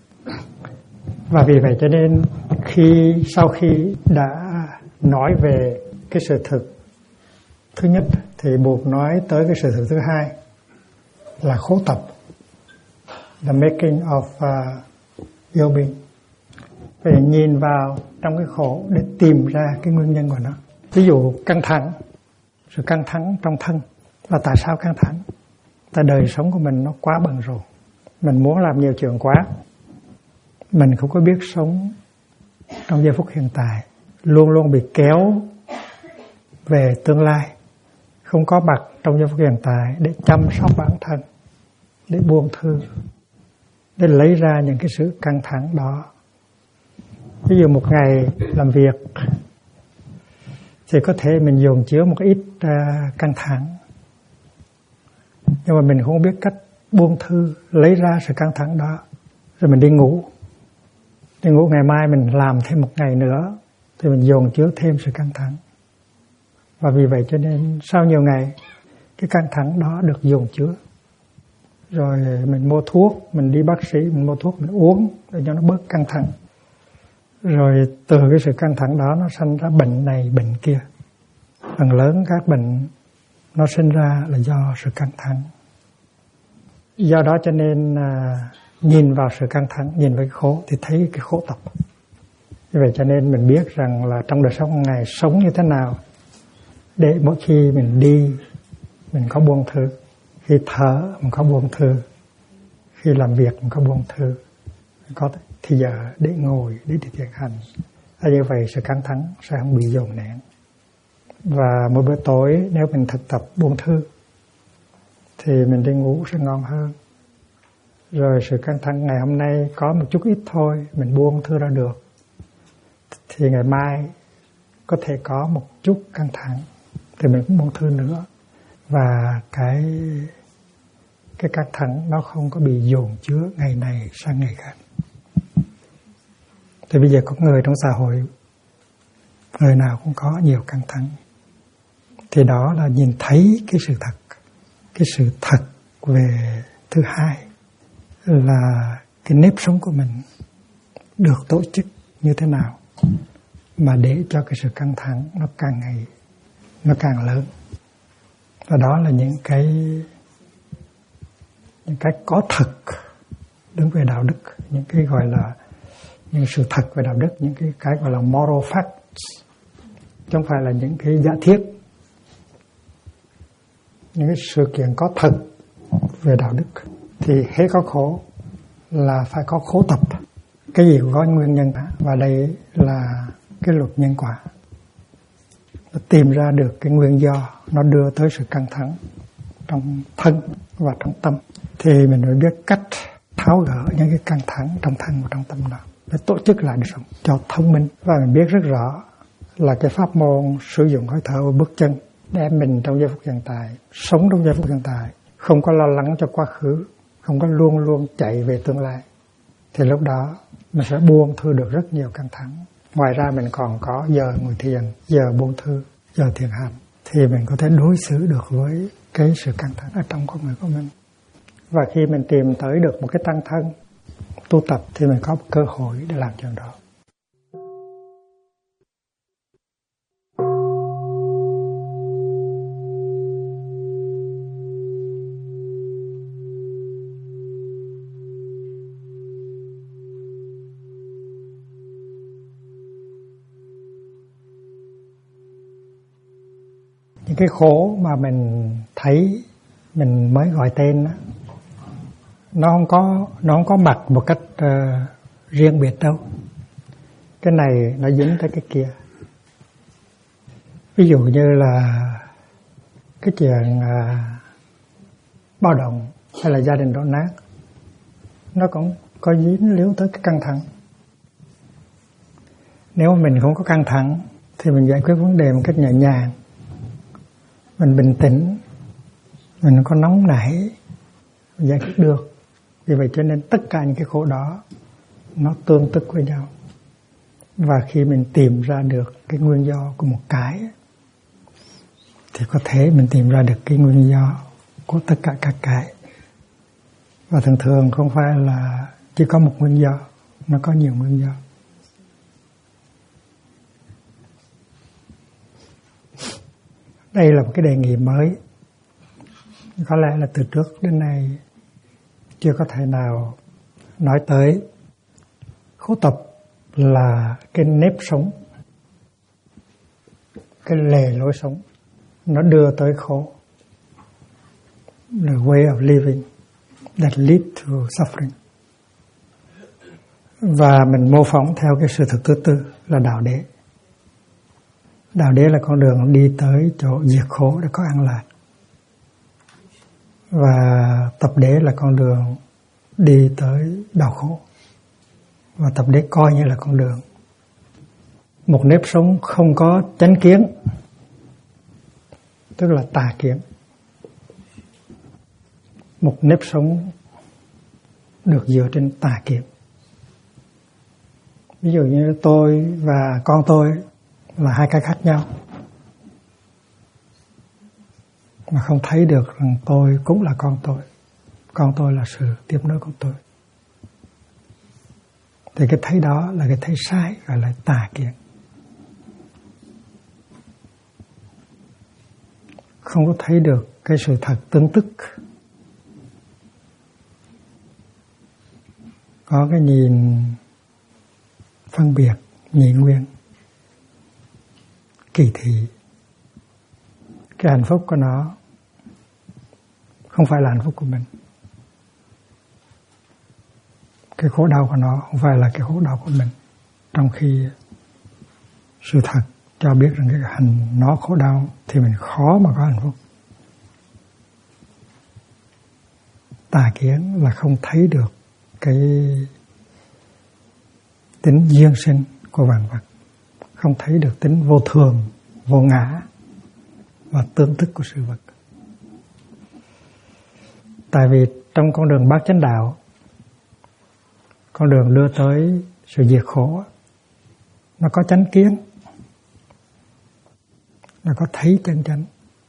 Và vì vậy cho nên sau khi đã nói về cái sự thực thứ nhất thì Bụt nói tới cái sự thực thứ hai là khổ tập, the making of ill-being. Phải nhìn vào trong cái khổ để tìm ra cái nguyên nhân của nó. Ví dụ căng thẳng, sự căng thẳng trong thân là tại sao căng thẳng? Tại đời sống của mình nó quá bận rộn, mình muốn làm nhiều chuyện quá, mình không có biết sống trong giây phút hiện tại, luôn luôn bị kéo về tương lai, không có mặt trong giây phút hiện tại để chăm sóc bản thân, để buông thư, để lấy ra những cái sự căng thẳng đó. Ví dụ một ngày làm việc thì có thể mình dồn chứa một ít căng thẳng, nhưng mà mình không biết cách buông thư, lấy ra sự căng thẳng đó, rồi mình đi ngủ. Đi ngủ ngày mai mình làm thêm một ngày nữa thì mình dồn chứa thêm sự căng thẳng. Và vì vậy cho nên sau nhiều ngày cái căng thẳng đó được dồn chứa. Rồi mình mua thuốc, mình đi bác sĩ, mình mua thuốc mình uống để cho nó bớt căng thẳng. Rồi từ cái sự căng thẳng đó nó sanh ra bệnh này bệnh kia. Phần lớn các bệnh nó sinh ra là do sự căng thẳng. Do đó cho nên nhìn vào sự căng thẳng, nhìn vào cái khổ thì thấy cái khổ tập. Như vậy cho nên mình biết rằng là trong đời sống ngày sống như thế nào để mỗi khi mình đi mình có buông thư, khi thở mình có buông thư, khi làm việc mình có buông thư, mình có thì giờ để ngồi để đi thiền hành. Như vậy sự căng thẳng sẽ không bị dồn nén. Và mỗi bữa tối nếu mình thực tập buông thư thì mình đi ngủ sẽ ngon hơn. Rồi sự căng thẳng ngày hôm nay có một chút ít thôi, mình buông thư ra được, thì ngày mai có thể có một chút căng thẳng thì mình cũng buông thư nữa. Và cái căng thẳng nó không có bị dồn chứa ngày này sang ngày khác. Thì bây giờ có người trong xã hội, người nào cũng có nhiều căng thẳng, thì đó là nhìn thấy cái sự thật. Cái sự thật về thứ hai là cái nếp sống của mình được tổ chức như thế nào mà để cho cái sự căng thẳng nó càng ngày nó càng lớn. Và đó là những cái có thật đứng về đạo đức, những cái gọi là những sự thật về đạo đức, những cái gọi là moral facts, chứ không phải là những cái giả thiết, những cái sự kiện có thật về đạo đức. Thì hết có khổ là phải có khổ tập, cái gì cũng có nguyên nhân, và đây là cái luật nhân quả. Nó tìm ra được cái nguyên do nó đưa tới sự căng thẳng trong thân và trong tâm, thì mình mới biết cách tháo gỡ những cái căng thẳng trong thân và trong tâm đó, để tổ chức lại đời sống cho thông minh. Và mình biết rất rõ là cái pháp môn sử dụng hơi thở và bước chân đem mình trong giây phút hiện tại, sống trong giây phút hiện tại, không có lo lắng cho quá khứ, không có luôn luôn chạy về tương lai, thì lúc đó mình sẽ buông thư được rất nhiều căng thẳng. Ngoài ra mình còn có giờ ngồi thiền, giờ buông thư, giờ thiền hành, thì mình có thể đối xử được với cái sự căng thẳng ở trong con người của mình. Và khi mình tìm tới được một cái tăng thân tu tập thì mình có một cơ hội để làm chuyện đó. Những cái khổ mà mình thấy mình mới gọi tên đó, nó không có mặt một cách riêng biệt đâu. Cái này nó dính tới cái kia. Ví dụ như là cái chuyện bao động hay là gia đình đổ nát, nó cũng có dính líu tới cái căng thẳng. Nếu mà mình không có căng thẳng thì mình giải quyết vấn đề một cách nhẹ nhàng, mình bình tĩnh, mình không có nóng nảy, mình giải quyết được. Vì vậy cho nên tất cả những cái khổ đó nó tương tức với nhau. Và khi mình tìm ra được cái nguyên do của một cái thì có thể mình tìm ra được cái nguyên do của tất cả các cái. Và thường thường không phải là chỉ có một nguyên do, nó có nhiều nguyên do. Đây là một cái đề nghị mới. Có lẽ là từ trước đến nay chưa có thể nào nói tới. Khổ tập là cái nếp sống, cái lề lối sống, nó đưa tới khổ. The way of living that lead to suffering. Và mình mô phỏng theo cái sự thực thứ tư là đạo đế. Đạo đế là con đường đi tới chỗ diệt khổ để có an lạc. Và tập đế là con đường đi tới đau khổ. Và tập đế coi như là con đường. Một nếp sống không có chánh kiến, tức là tà kiến. Một nếp sống được dựa trên tà kiến. Ví dụ như tôi và con tôi là hai cái khác nhau, mà không thấy được rằng tôi cũng là con tôi là sự tiếp nối của tôi, thì cái thấy đó là cái thấy sai, gọi là tà kiến. Không có thấy được cái sự thật tương tức, có cái nhìn phân biệt, nhị nguyên, kỳ thị. Cái hạnh phúc của nó không phải là hạnh phúc của mình. Cái khổ đau của nó không phải là cái khổ đau của mình. Trong khi sự thật cho biết rằng cái nó khổ đau thì mình khó mà có hạnh phúc. Tà kiến là không thấy được cái tính duyên sinh của vạn vật, không thấy được tính vô thường, vô ngã và tương tức của sự vật. Tại vì trong con đường bát chánh đạo, con đường đưa tới sự diệt khổ, nó có chánh kiến, nó có thấy chân chánh.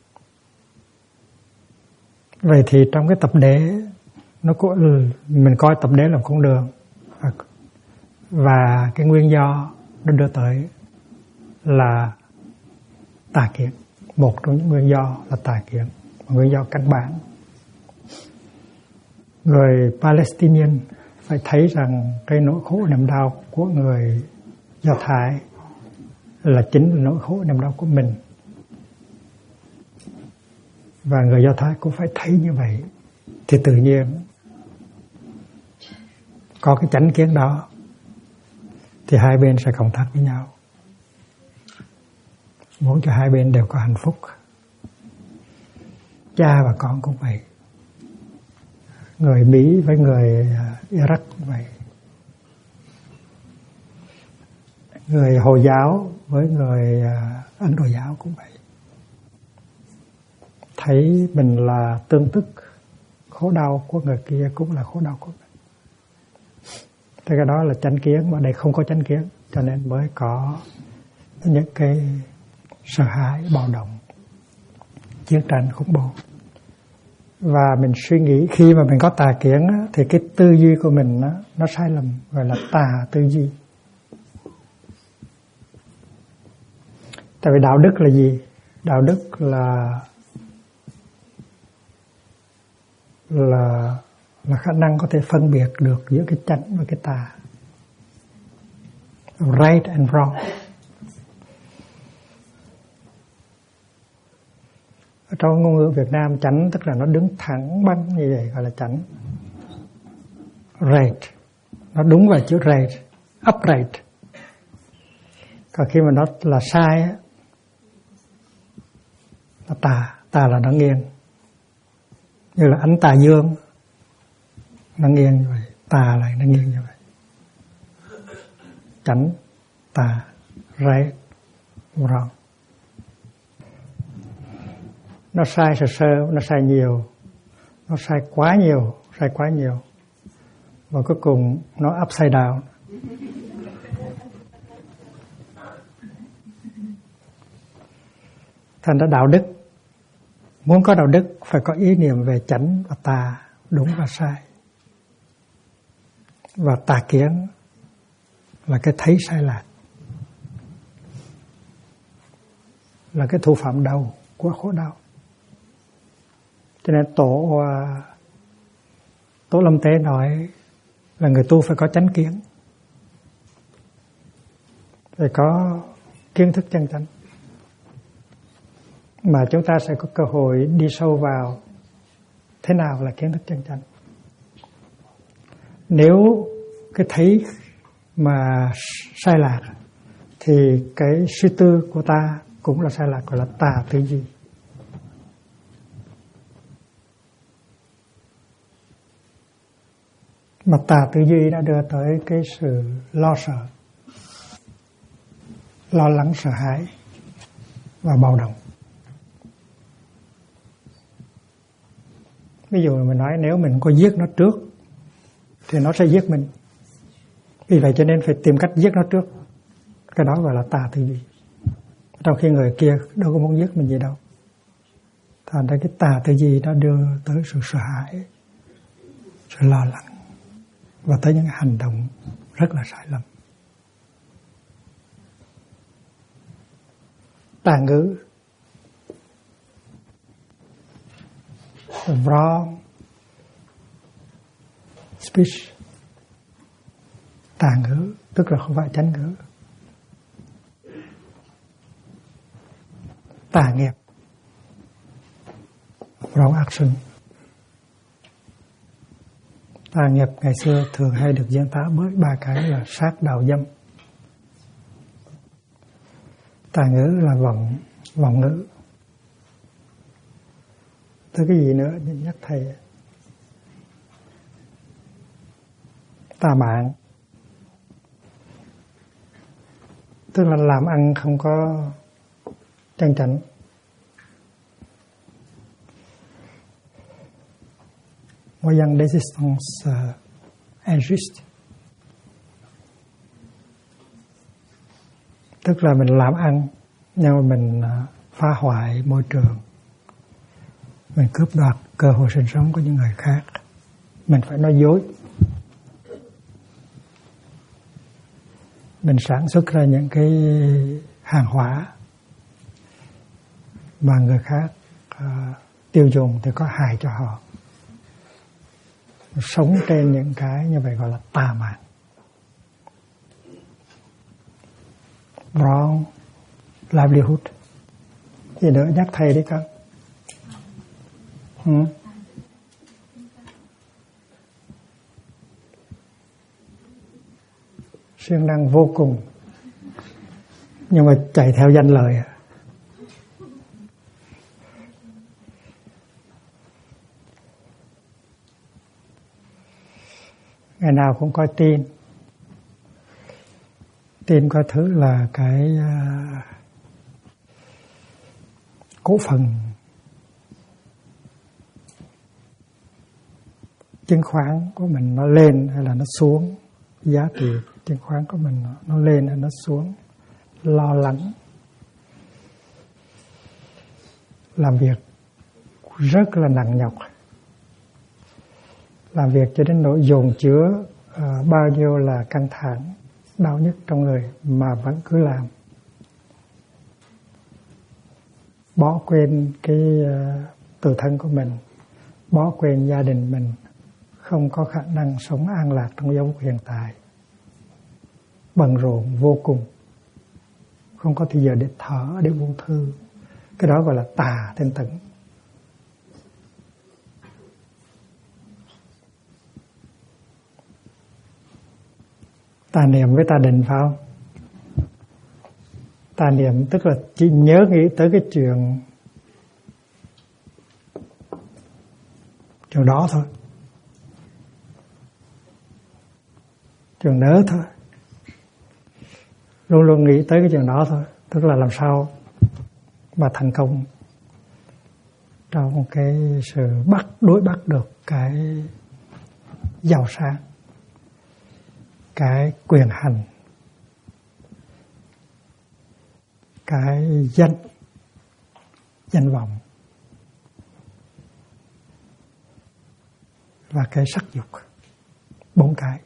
Vậy thì trong cái tập đế, mình coi tập đế là một con đường, và cái nguyên do nó đưa tới là tà kiến. Một trong những nguyên do là tà kiến, một nguyên do căn bản. Người Palestinian phải thấy rằng cái nỗi khổ niềm đau của người Do Thái là chính là nỗi khổ niềm đau của mình. Và người Do Thái cũng phải thấy như vậy, thì tự nhiên có cái chánh kiến đó thì hai bên sẽ cộng tác với nhau, muốn cho hai bên đều có hạnh phúc. Cha và con cũng vậy, người Mỹ với người Iraq cũng vậy, người Hồi giáo với người Ấn Độ giáo cũng vậy. Thấy mình là tương tức, khổ đau của người kia cũng là khổ đau của mình. Thế cái đó là chánh kiến, mà đây không có chánh kiến, cho nên mới có những cái sợ hãi, bạo động, chiến tranh, khủng bố. Và mình suy nghĩ khi mà mình có tà kiến á, thì cái tư duy của mình á, nó sai lầm, gọi là tà tư duy. Tại vì đạo đức là gì? Đạo đức là khả năng có thể phân biệt được giữa cái chánh và cái tà, right and wrong. Ở trong ngôn ngữ Việt Nam, chánh tức là nó đứng thẳng băng như vậy, gọi là chánh. Right, nó đúng vào chữ right, upright. Còn khi mà nó là sai á, nó tà là nó nghiêng. Như là ánh tà dương, nó nghiêng như vậy, tà lại nó nghiêng như vậy. Chánh, tà, right, wrong. Nó sai sơ, nó sai nhiều, nó sai quá nhiều, và cuối cùng nó upside down. Thành ra đạo đức, muốn có đạo đức phải có ý niệm về chánh và tà, đúng và sai. Và tà kiến là cái thấy sai lạc, là cái thủ phạm đầu của khổ đau. Cho nên Tổ Lâm Tế nói là người tu phải có chánh kiến, phải có kiến thức chân chánh, mà chúng ta sẽ có cơ hội đi sâu vào thế nào là kiến thức chân chánh. Nếu cái thấy mà sai lạc thì cái suy tư của ta cũng là sai lạc, gọi là tà tư duy. Mà tà tư duy đã đưa tới cái sự lo sợ, lo lắng, sợ hãi và bạo động. Ví dụ mình nói nếu mình có giết nó trước thì nó sẽ giết mình. Vì vậy cho nên phải tìm cách giết nó trước. Cái đó gọi là tà tư duy. Trong khi người kia đâu có muốn giết mình gì đâu. Thành ra cái tà tư duy đó đưa tới sự sợ hãi, sự lo lắng, và tới những hành động rất là sai lầm. Tà ngữ, wrong speech. Tà ngữ tức là không phải chánh ngữ. Tà nghiệp, wrong action. Tà nghiệp ngày xưa thường hay được diễn tả với ba cái là sát, đạo, dâm. Tà ngữ là vọng ngữ. Tới cái gì nữa nhắc thầy? Tà mạng, tức là làm ăn không có chân chánh. Moyen résistance injuste, tức là mình làm ăn nhưng mà mình phá hoại môi trường, mình cướp đoạt cơ hội sinh sống của những người khác, mình phải nói dối, mình sản xuất ra những cái hàng hóa mà người khác tiêu dùng thì có hại cho họ. sống trên những cái như vậy gọi là tà mạn, wrong livelihood. Gì nữa nhắc thầy đi con. Siêng năng vô cùng, nhưng mà chạy theo danh lợi. Ngày nào cũng coi tin. Tin coi thứ là cái cổ phần chứng khoán của mình nó lên hay là nó xuống, giá trị chứng khoán của mình nó lên hay nó xuống, lo lắng, làm việc rất là nặng nhọc, làm việc cho đến nỗi dồn chứa bao nhiêu là căng thẳng, đau nhức trong người mà vẫn cứ làm, bỏ quên cái tự thân của mình, bỏ quên gia đình mình, không có khả năng sống an lạc trong giây phút hiện tại, bận rộn vô cùng, không có thời giờ để thở, để buông thư. Cái đó gọi là tà tinh tấn. Tà niệm với tà định phải không? Tà niệm tức là chỉ nhớ nghĩ tới cái chuyện đó thôi, chuyện nớ thôi, luôn luôn nghĩ tới cái chuyện đó thôi, tức là làm sao mà thành công trong cái sự đối bắt được cái giàu sang, cái quyền hành, cái danh vọng và cái sắc dục, 4 cái.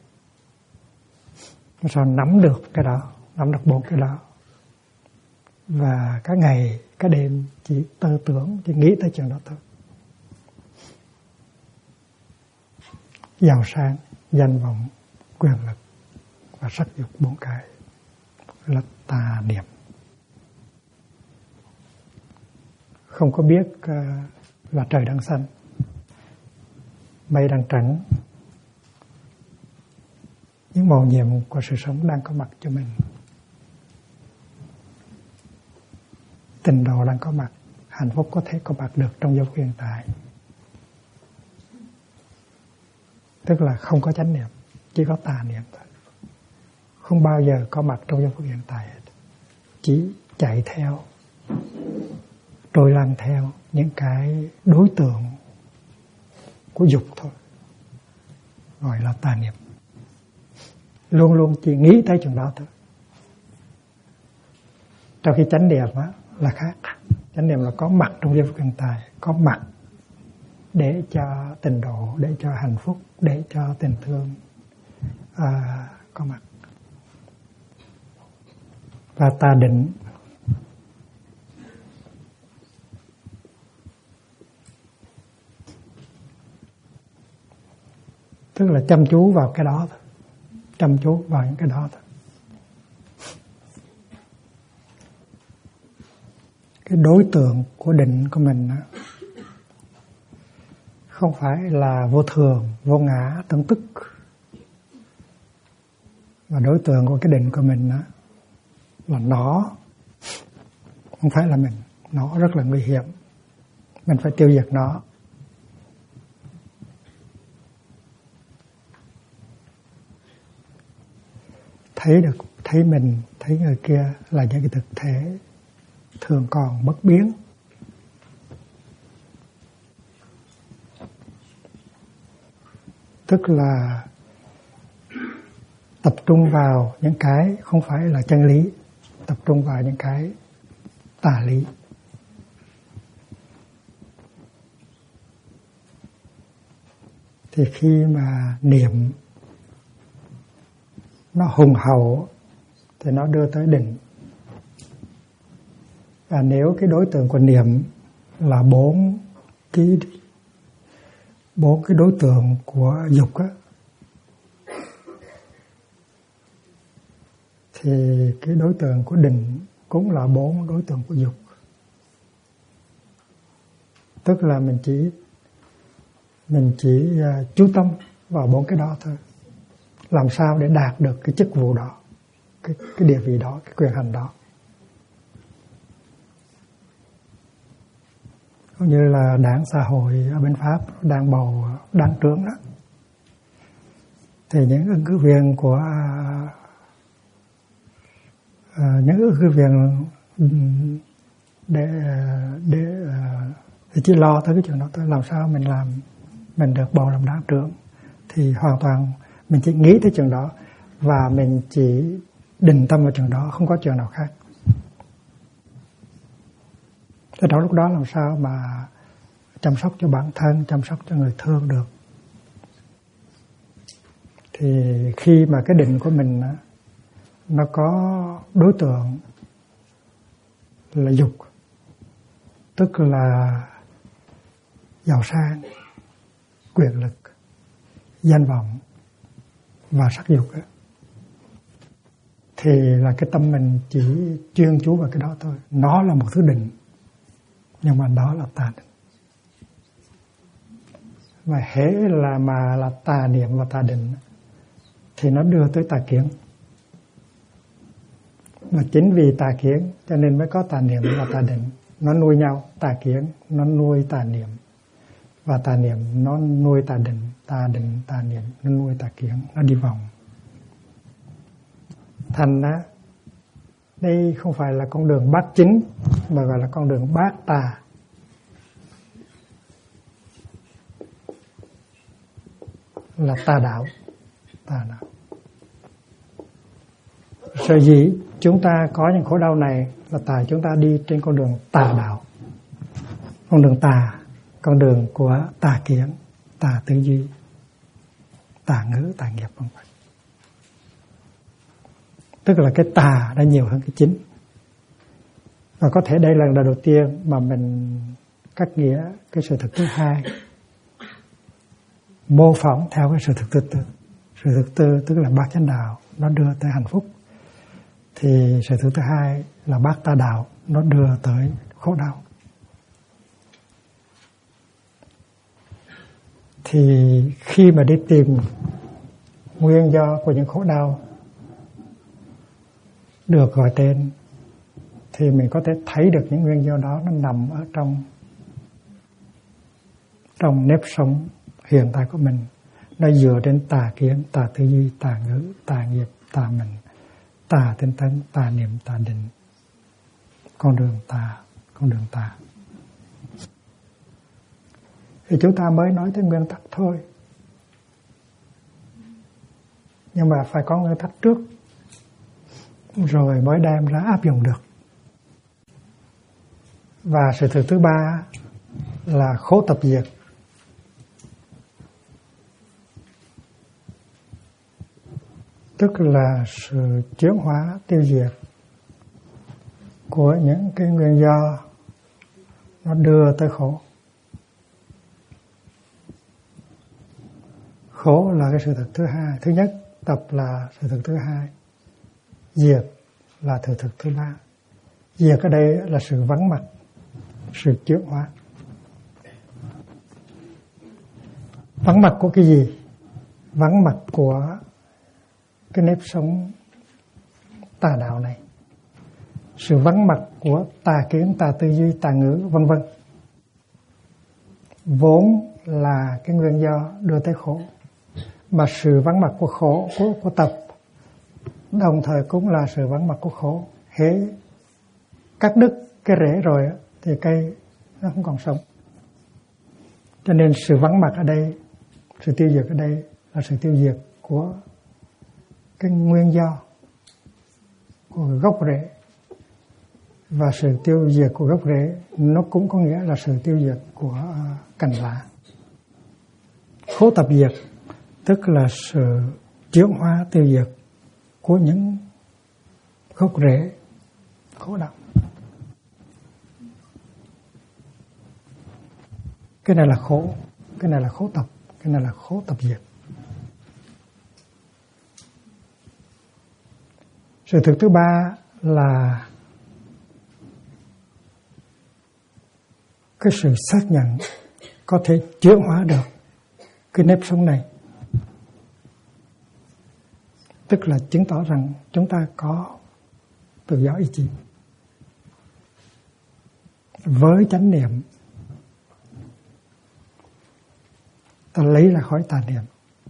Sao nắm được cái đó, nắm được 4 cái đó, và cả ngày cả đêm chỉ tư tưởng, chỉ nghĩ tới chuyện đó thôi. Giàu sang, danh vọng, quyền lực và sắc dục, 4 cái là tà niệm. Không có biết là trời đang xanh, mây đang trắng, những mầu nhiệm của sự sống đang có mặt cho mình, tình độ đang có mặt, hạnh phúc có thể có mặt được trong giây phút hiện tại. Tức là không có chánh niệm, chỉ có tà niệm thôi, không bao giờ có mặt trong giây phút hiện tại hết. Chỉ chạy theo, trôi lăn theo những cái đối tượng của dục thôi, gọi là tà niệm. Luôn luôn chỉ nghĩ tới chuyện đó thôi. Trong khi chánh niệm là khác. Chánh niệm là có mặt trong giây phút hiện tại, có mặt để cho tình độ, để cho hạnh phúc, để cho tình thương có mặt. Và tà định tức là chăm chú vào cái đó thôi, chăm chú vào những cái đó thôi. Cái đối tượng của định của mình không phải là vô thường, vô ngã, tương tức, mà đối tượng của cái định của mình là nó, không phải là mình. Nó rất là nguy hiểm, mình phải tiêu diệt nó. Thấy mình, thấy người kia là những cái thực thể thường còn bất biến. Tức là tập trung vào những cái không phải là chân lý, tập trung vào những cái tà lý. Thì khi mà niệm nó hùng hậu thì nó đưa tới định. Và nếu cái đối tượng của niệm là 4 bốn cái đối tượng của dục á, thì cái đối tượng của định cũng là bốn đối tượng của dục. Tức là mình chỉ chú tâm vào bốn cái đó thôi. Làm sao để đạt được cái chức vụ đó, cái địa vị đó, cái quyền hành đó. Cũng như là đảng xã hội ở bên Pháp đang bầu đảng trưởng đó, thì những ứng cử viên để chỉ lo tới cái chuyện đó thôi. Làm sao mình được bầu làm đảng trưởng thì hoàn toàn mình chỉ nghĩ tới chuyện đó và mình chỉ định tâm vào chuyện đó, không có chuyện nào khác. Thế đó, lúc đó làm sao mà chăm sóc cho bản thân, chăm sóc cho người thương được. Thì khi mà cái định của mình nó có đối tượng là dục, tức là giàu sang, quyền lực, danh vọng và sắc dục ấy, thì là cái tâm mình chỉ chuyên chú vào cái đó thôi. Nó là một thứ định, nhưng mà đó là tà định. Và hễ là tà niệm và tà định thì nó đưa tới tà kiến. Mà chính vì tà kiến cho nên mới có tà niệm và tà định. Nó nuôi nhau, tà kiến nó nuôi tà niệm, và tà niệm nó nuôi tà định, tà niệm nó nuôi tà kiến, nó đi vòng. Thành á, đây không phải là con đường bát chính mà gọi là con đường bát tà. Là tà đạo. Sở dĩ chúng ta có những khổ đau này là tại chúng ta đi trên con đường tà đạo, con đường tà, con đường của tà kiến, tà tư duy, tà ngữ, tà nghiệp vân vân. Tức là cái tà đã nhiều hơn cái chính. Và có thể đây là lần đầu tiên mà mình cắt nghĩa cái sự thực thứ hai, mô phỏng theo cái sự thực thứ tư. Sự thực tư tức là bát chánh đạo, nó đưa tới hạnh phúc. Thì sự thực thứ hai là bát tà đạo, nó đưa tới khổ đau. Thì khi mà đi tìm nguyên do của những khổ đau được gọi tên, thì mình có thể thấy được những nguyên do đó nó nằm ở trong nếp sống hiện tại của mình. Nó dựa trên tà kiến, tà tư duy, tà ngữ, tà nghiệp, tà mình, tà tinh tấn, tà niệm, tà định. Con đường tà. Thì chúng ta mới nói tới nguyên tắc thôi. Nhưng mà phải có nguyên tắc trước, rồi mới đem ra áp dụng được. Và sự thực thứ ba là khổ tập diệt. Tức là sự chuyển hóa, tiêu diệt của những cái nguyên do nó đưa tới khổ. Khổ là cái sự thực thứ hai. Thứ nhất, tập là sự thực thứ hai. Diệt là sự thực thứ ba. Diệt ở đây là sự vắng mặt, sự chuyển hóa. Vắng mặt của cái gì? Vắng mặt của cái nếp sống tà đạo này. Sự vắng mặt của tà kiến, tà tư duy, tà ngữ vân vân, vốn là cái nguyên do đưa tới khổ. Mà sự vắng mặt của khổ, của tập, đồng thời cũng là sự vắng mặt của khổ. Hễ cắt đứt cái rễ rồi thì cây nó không còn sống. Cho nên sự vắng mặt ở đây, sự tiêu diệt ở đây là sự tiêu diệt của cái nguyên do, của gốc rễ. Và sự tiêu diệt của gốc rễ nó cũng có nghĩa là sự tiêu diệt của cành lá. Khổ tập diệt tức là sự chuyển hóa tiêu diệt của những gốc rễ khổ đau. Cái này là khổ. cái này là khổ tập, cái này là khổ tập diệt. Sự thực thứ ba là cái sự xác nhận có thể chuyển hóa được cái nếp sống này. Tức là chứng tỏ rằng chúng ta có tự do ý chí. Với chánh niệm, ta lấy ra khỏi tà niệm.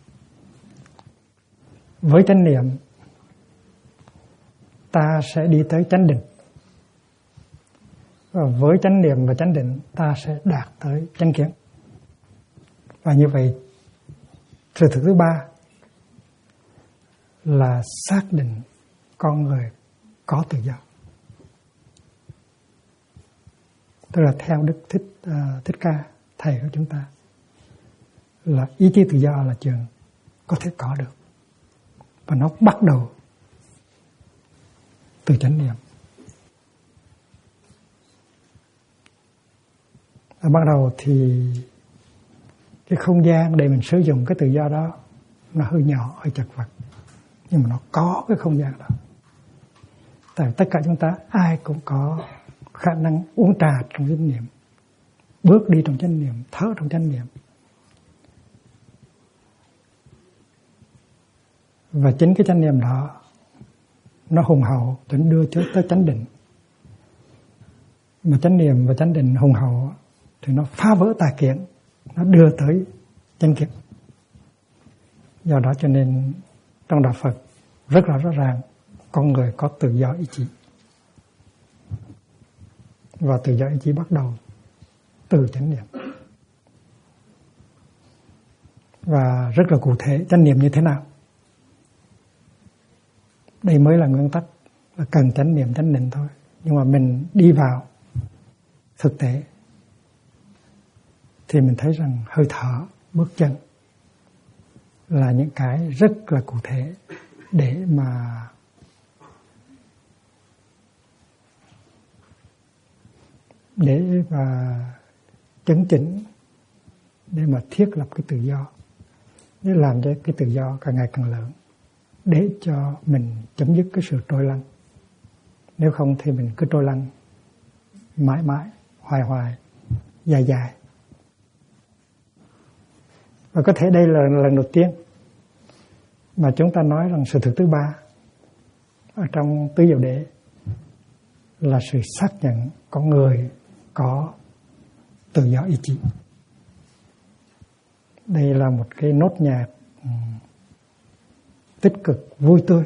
Với chánh niệm, ta sẽ đi tới chánh định. Và với chánh niệm và chánh định, ta sẽ đạt tới chánh kiến. Và như vậy, sự thực thứ ba là xác định con người có tự do. Tức là theo Đức Thích Ca, thầy của chúng ta, là ý chí tự do là chuyện có thể có được. Và nó bắt đầu từ chánh niệm. Và bắt đầu thì cái không gian để mình sử dụng cái tự do đó nó hơi nhỏ, hơi chật vật. Nhưng mà nó có cái không gian đó. Tại tất cả chúng ta ai cũng có khả năng uống trà trong chánh niệm, bước đi trong chánh niệm, thở trong chánh niệm. Và chính cái chánh niệm đó nó hùng hậu để đưa tới chánh định. Mà chánh niệm và chánh định hùng hậu thì nó phá vỡ tà kiến, nó đưa tới chánh kiến. Do đó cho nên trong đạo Phật rất là rõ ràng con người có tự do ý chí. Và tự do ý chí bắt đầu từ chánh niệm. Và rất là cụ thể chánh niệm như thế nào. Đây mới là nguyên tắc, là cần chánh niệm chánh định thôi. Nhưng mà mình đi vào thực tế thì mình thấy rằng hơi thở, bước chân là những cái rất là cụ thể để mà chấn chỉnh, để mà thiết lập cái tự do, để làm cho cái tự do càng ngày càng lớn, để cho mình chấm dứt cái sự trôi lăn. Nếu không thì mình cứ trôi lăn mãi mãi, hoài hoài, dài dài. Và có thể đây là lần đầu tiên mà chúng ta nói rằng sự thực thứ ba ở trong tứ diệu đế là sự xác nhận con người có tự do ý chí. Đây là một cái nốt nhạc tích cực, vui tươi.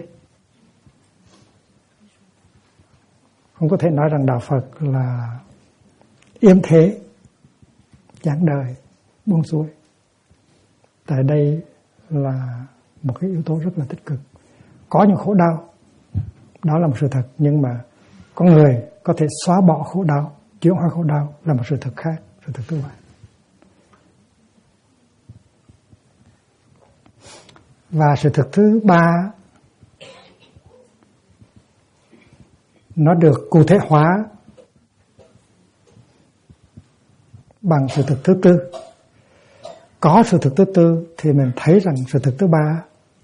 Không có thể nói rằng đạo Phật là yếm thế, giảng đời, buông xuôi. Tại đây là một cái yếu tố rất là tích cực. Có những khổ đau, đó là một sự thật. Nhưng mà con người có thể xóa bỏ khổ đau, chuyển hóa khổ đau là một sự thật khác, sự thật thứ ba. Và sự thực thứ ba nó được cụ thể hóa bằng sự thực thứ tư. Có sự thực thứ tư thì mình thấy rằng sự thực thứ ba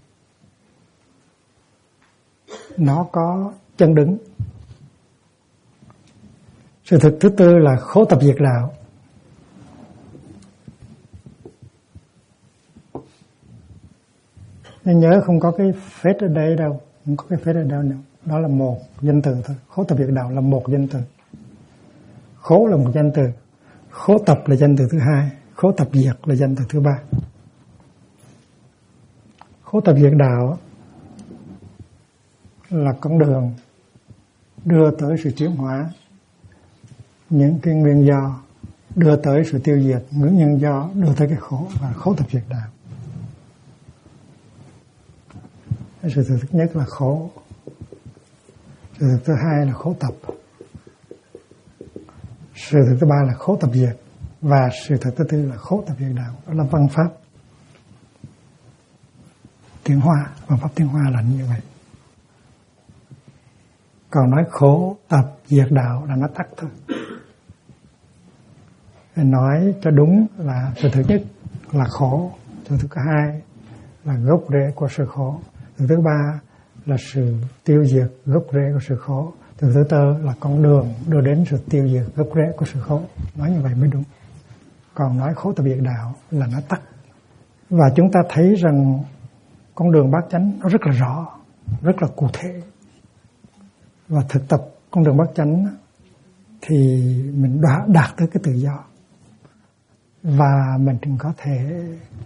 nó có chân đứng. Sự thực thứ tư là khổ tập diệt đạo. Nên nhớ không có cái phết ở đây đâu, không có cái phết ở đâu nữa. Đó là một danh từ thôi. Khổ tập diệt đạo là một danh từ. Khổ là một danh từ, khổ tập là danh từ thứ hai, khổ tập diệt là danh từ thứ ba. Khổ tập diệt đạo là con đường đưa tới sự chuyển hóa những cái nguyên do, đưa tới sự tiêu diệt những nhân do, đưa tới cái khổ, và khổ tập diệt đạo. Sự thực thứ nhất là khổ, sự thực thứ hai là khổ tập, sự thực thứ ba là khổ tập diệt, và sự thực thứ tư là khổ tập diệt đạo. Đó là văn pháp tiến hóa. Văn pháp tiến hóa là như vậy. Còn nói khổ tập diệt đạo là nó tắt thôi. Nói cho đúng là sự thực nhất là khổ. Từ thứ hai là gốc rễ của sự khổ. Từ thứ ba là sự tiêu diệt gốc rễ của sự khổ. Từ thứ tư là con đường đưa đến sự tiêu diệt gốc rễ của sự khổ. Nói như vậy mới đúng. Còn nói khổ tập biệt đạo là nó tắt. Và chúng ta thấy rằng con đường bát chánh nó rất là rõ, rất là cụ thể. Và thực tập con đường bát chánh thì mình đã đạt tới cái tự do. Và mình có thể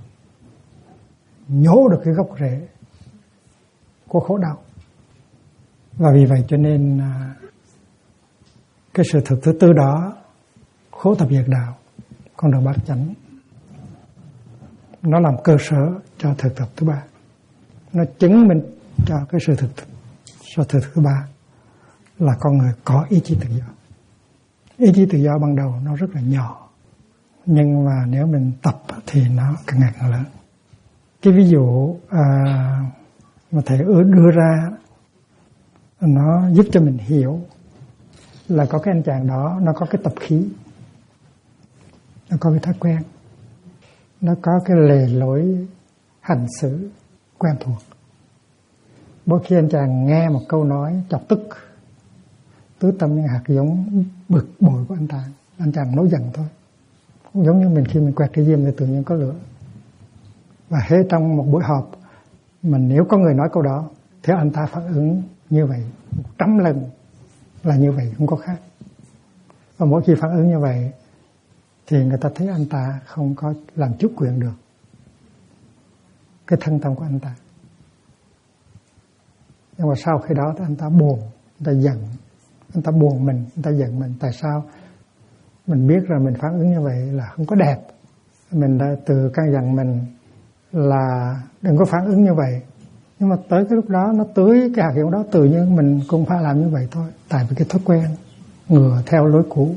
nhổ được cái gốc rễ của khổ đau. Và vì vậy cho nên cái sự thực thứ tư đó, khổ tập diệt đạo, con đường bát chánh, nó làm cơ sở cho thực tập thứ ba. Nó chứng minh cho cái sự thực thứ ba là con người có ý chí tự do. Ý chí tự do ban đầu nó rất là nhỏ, nhưng mà nếu mình tập thì nó càng ngày càng lớn. Cái ví dụ mà thầy đưa ra nó giúp cho mình hiểu là có cái anh chàng đó, nó có cái tập khí, nó có cái thói quen, nó có cái lề lối hành xử quen thuộc. Mỗi khi anh chàng nghe một câu nói chọc tức, tứ tâm những hạt giống bực bội của anh chàng nổi giận thôi. Cũng giống như mình khi mình quẹt cái diêm thì tự nhiên có lửa. Và hễ trong một buổi họp mà nếu có người nói câu đó thì anh ta phản ứng như vậy 100 lần là như vậy, không có khác. Và mỗi khi phản ứng như vậy thì người ta thấy anh ta không có làm chủ quyền được cái thân tâm của anh ta. Nhưng mà sau khi đó thì anh ta buồn, anh ta giận, anh ta buồn mình, anh ta giận mình. Tại sao? Mình biết rằng mình phản ứng như vậy là không có đẹp. Mình đã từ căn dặn mình là đừng có phản ứng như vậy. Nhưng mà tới cái lúc đó nó tưới cái hạt giống đó, tự nhiên mình cũng phải làm như vậy thôi. Tại vì cái thói quen ngựa theo lối cũ.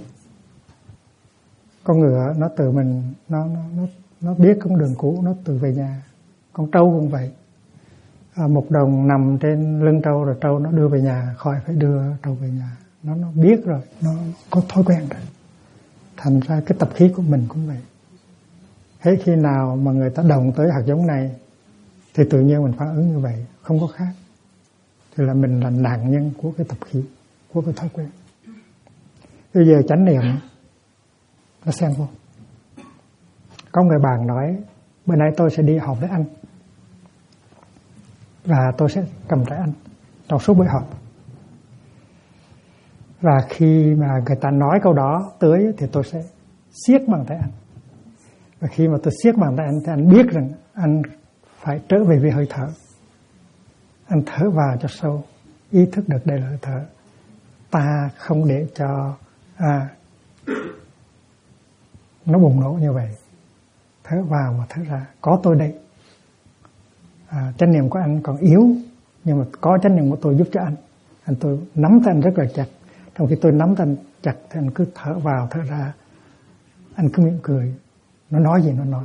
Con ngựa nó tự mình nó biết con đường cũ, nó tự về nhà. Con trâu cũng vậy. Một đồng nằm trên lưng trâu rồi trâu nó đưa về nhà, khỏi phải đưa trâu về nhà. Nó biết rồi, nó có thói quen rồi. Thành ra cái tập khí của mình cũng vậy. Thế khi nào mà người ta đồng tới hạt giống này thì tự nhiên mình phản ứng như vậy, không có khác. Thì là mình là nạn nhân của cái tập khí, của cái thói quen. Bây giờ chánh niệm nó xen vô. Có người bạn nói bữa nay tôi sẽ đi họp với anh và tôi sẽ cầm tay anh trong suốt buổi họp. Và khi mà người ta nói câu đó tưới thì tôi sẽ siết bàn tay anh. Và khi mà tôi siết bàn tay anh thì anh biết rằng anh phải trở về với hơi thở. Anh thở vào cho sâu, ý thức được đây là hơi thở. Ta không để cho nó bùng nổ như vậy. Thở vào và thở ra, có tôi đây. Chánh niệm của anh còn yếu, nhưng mà có chánh niệm của tôi giúp cho anh. Tôi nắm tay anh rất là chặt. Trong khi tôi nắm tay anh chặt thì anh cứ thở vào thở ra. Anh cứ mỉm cười, nó nói gì nó nói.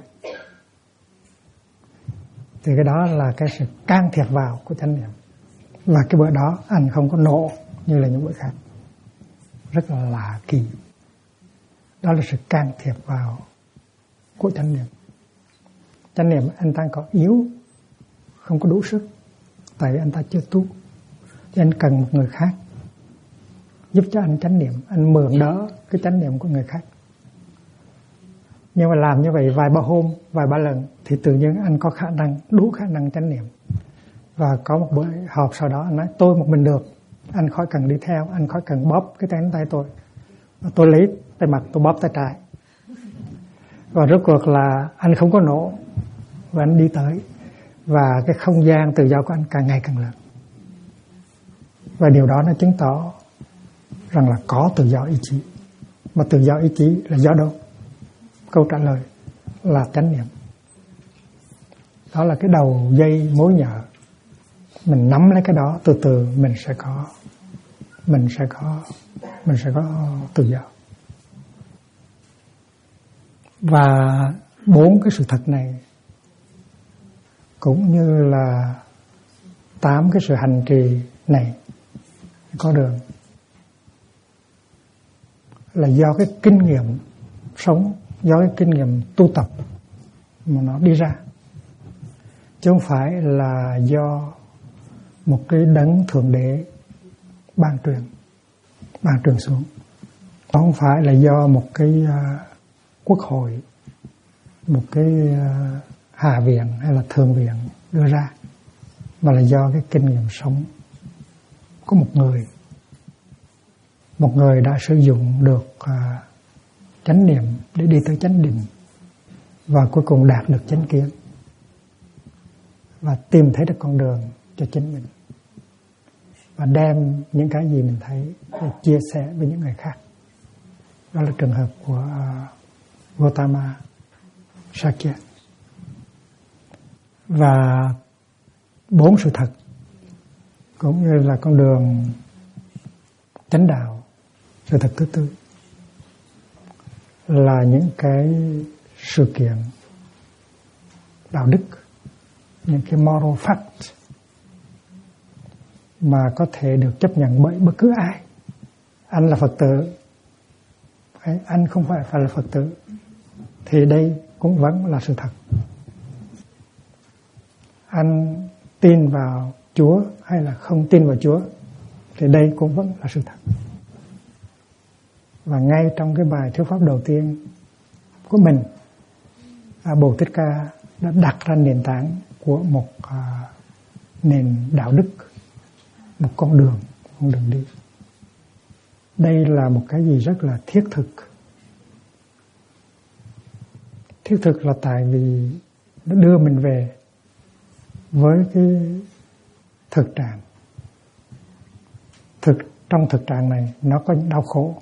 Thì cái đó là cái sự can thiệp vào của chánh niệm. Và cái bữa đó anh không có nộ như là những bữa khác. Rất là lạ kỳ. Đó là sự can thiệp vào của chánh niệm. Chánh niệm anh ta có yếu, không có đủ sức, tại vì anh ta chưa tu. Thì anh cần một người khác giúp cho anh chánh niệm, anh mượn đỡ cái chánh niệm của người khác. Nhưng mà làm như vậy vài ba hôm, vài ba lần thì tự nhiên anh có khả năng, đủ khả năng chánh niệm. Và có một bữa họp sau đó anh nói tôi một mình được, anh khỏi cần đi theo, anh khỏi cần bóp cái tay tôi. Tôi lấy tay mặt tôi bóp tay trái. Và rốt cuộc là anh không có nổ và anh đi tới. Và cái không gian tự do của anh càng ngày càng lớn. Và điều đó nó chứng tỏ rằng là có tự do ý chí. Mà tự do ý chí là do đâu? Câu trả lời là chánh niệm. Đó là cái đầu dây mối nhợ. Mình nắm lấy cái đó, từ từ mình sẽ có tự do. Và 4 cái sự thật này cũng như là 8 cái sự hành trì này có đường là do cái kinh nghiệm sống, do cái kinh nghiệm tu tập mà nó đi ra, chứ không phải là do một cái đấng thượng đế ban truyền xuống. Nó không phải là do một cái quốc hội, một cái hạ viện hay là thượng viện đưa ra, mà là do cái kinh nghiệm sống của một người đã sử dụng được chánh niệm để đi tới chánh định, và cuối cùng đạt được chánh kiến và tìm thấy được con đường cho chính mình, và đem những cái gì mình thấy để chia sẻ với những người khác. Đó là trường hợp của Gautama Sakya. Và 4 sự thật cũng như là con đường chánh đạo, sự thật thứ tư là những cái sự kiện đạo đức, những cái moral fact mà có thể được chấp nhận bởi bất cứ ai. Anh là Phật tử, anh không phải là Phật tử, thì đây cũng vẫn là sự thật. Anh tin vào Chúa hay là không tin vào Chúa, thì đây cũng vẫn là sự thật. Và ngay trong cái bài thuyết pháp đầu tiên của mình, Bồ Thích Ca đã đặt ra nền tảng của một nền đạo đức, một con đường đi. Đây là một cái gì rất là thiết thực. Thiết thực là tại vì nó đưa mình về với cái thực trạng. Trong thực trạng này nó có đau khổ,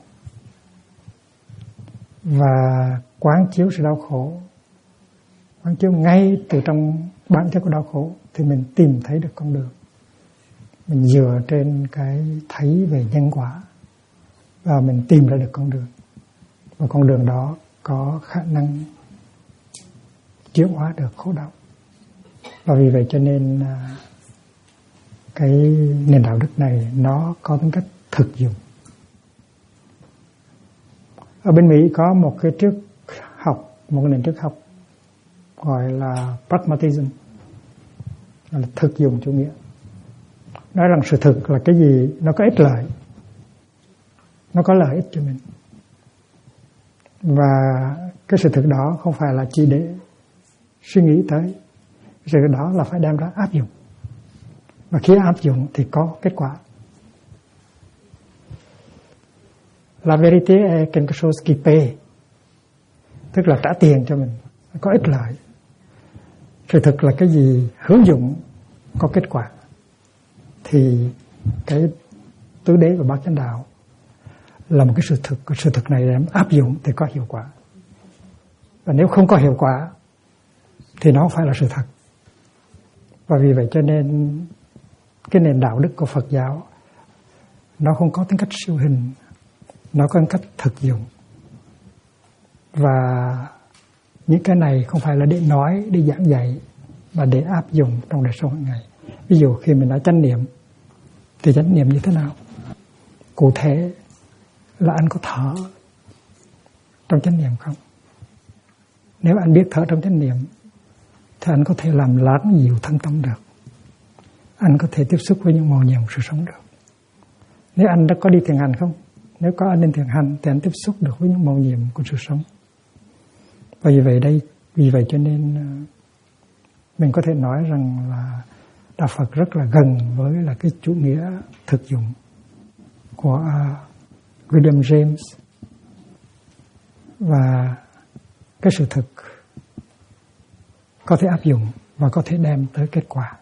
và quán chiếu sự đau khổ, quán chiếu ngay từ trong bản chất của đau khổ, thì mình tìm thấy được con đường. Mình dựa trên cái thấy về nhân quả và mình tìm ra được con đường, và con đường đó có khả năng chuyển hóa được khổ đau. Và vì vậy cho nên cái nền đạo đức này nó có tính cách thực dụng. Ở bên Mỹ có một cái triết học, một nền triết học gọi là pragmatism, là thực dụng chủ nghĩa. Nói rằng sự thực là cái gì nó có ích lợi, nó có lợi ích cho mình, và cái sự thực đó không phải là chỉ để suy nghĩ tới, cái sự đó là phải đem ra áp dụng, và khi áp dụng thì có kết quả. La vérité est quelque chose qui paie, tức là trả tiền cho mình, có ích lợi. Sự thực là cái gì hữu dụng, có kết quả. Thì cái tứ đế và bát chánh đạo là một cái sự thực. Cái sự thực này đem áp dụng thì có hiệu quả, và nếu không có hiệu quả thì nó không phải là sự thật. Và vì vậy cho nên cái nền đạo đức của Phật giáo nó không có tính cách siêu hình, nó có tính cách thực dụng. Và những cái này không phải là để nói, để giảng dạy, mà để áp dụng trong đời sống hàng ngày. Ví dụ khi mình nói chánh niệm, thì chánh niệm như thế nào? Cụ thể là anh có thở trong chánh niệm không? Nếu anh biết thở trong chánh niệm thì anh có thể làm lắng dịu thân tâm được. Anh có thể tiếp xúc với những màu nhiệm của sự sống được. Nếu anh đã có đi thiền hành không? Nếu có anh đi thiền hành thì anh tiếp xúc được với những màu nhiệm của sự sống. Và vì vậy cho nên mình có thể nói rằng là Đạo Phật rất là gần với là cái chủ nghĩa thực dụng của William James, và cái sự thực có thể áp dụng và có thể đem tới kết quả.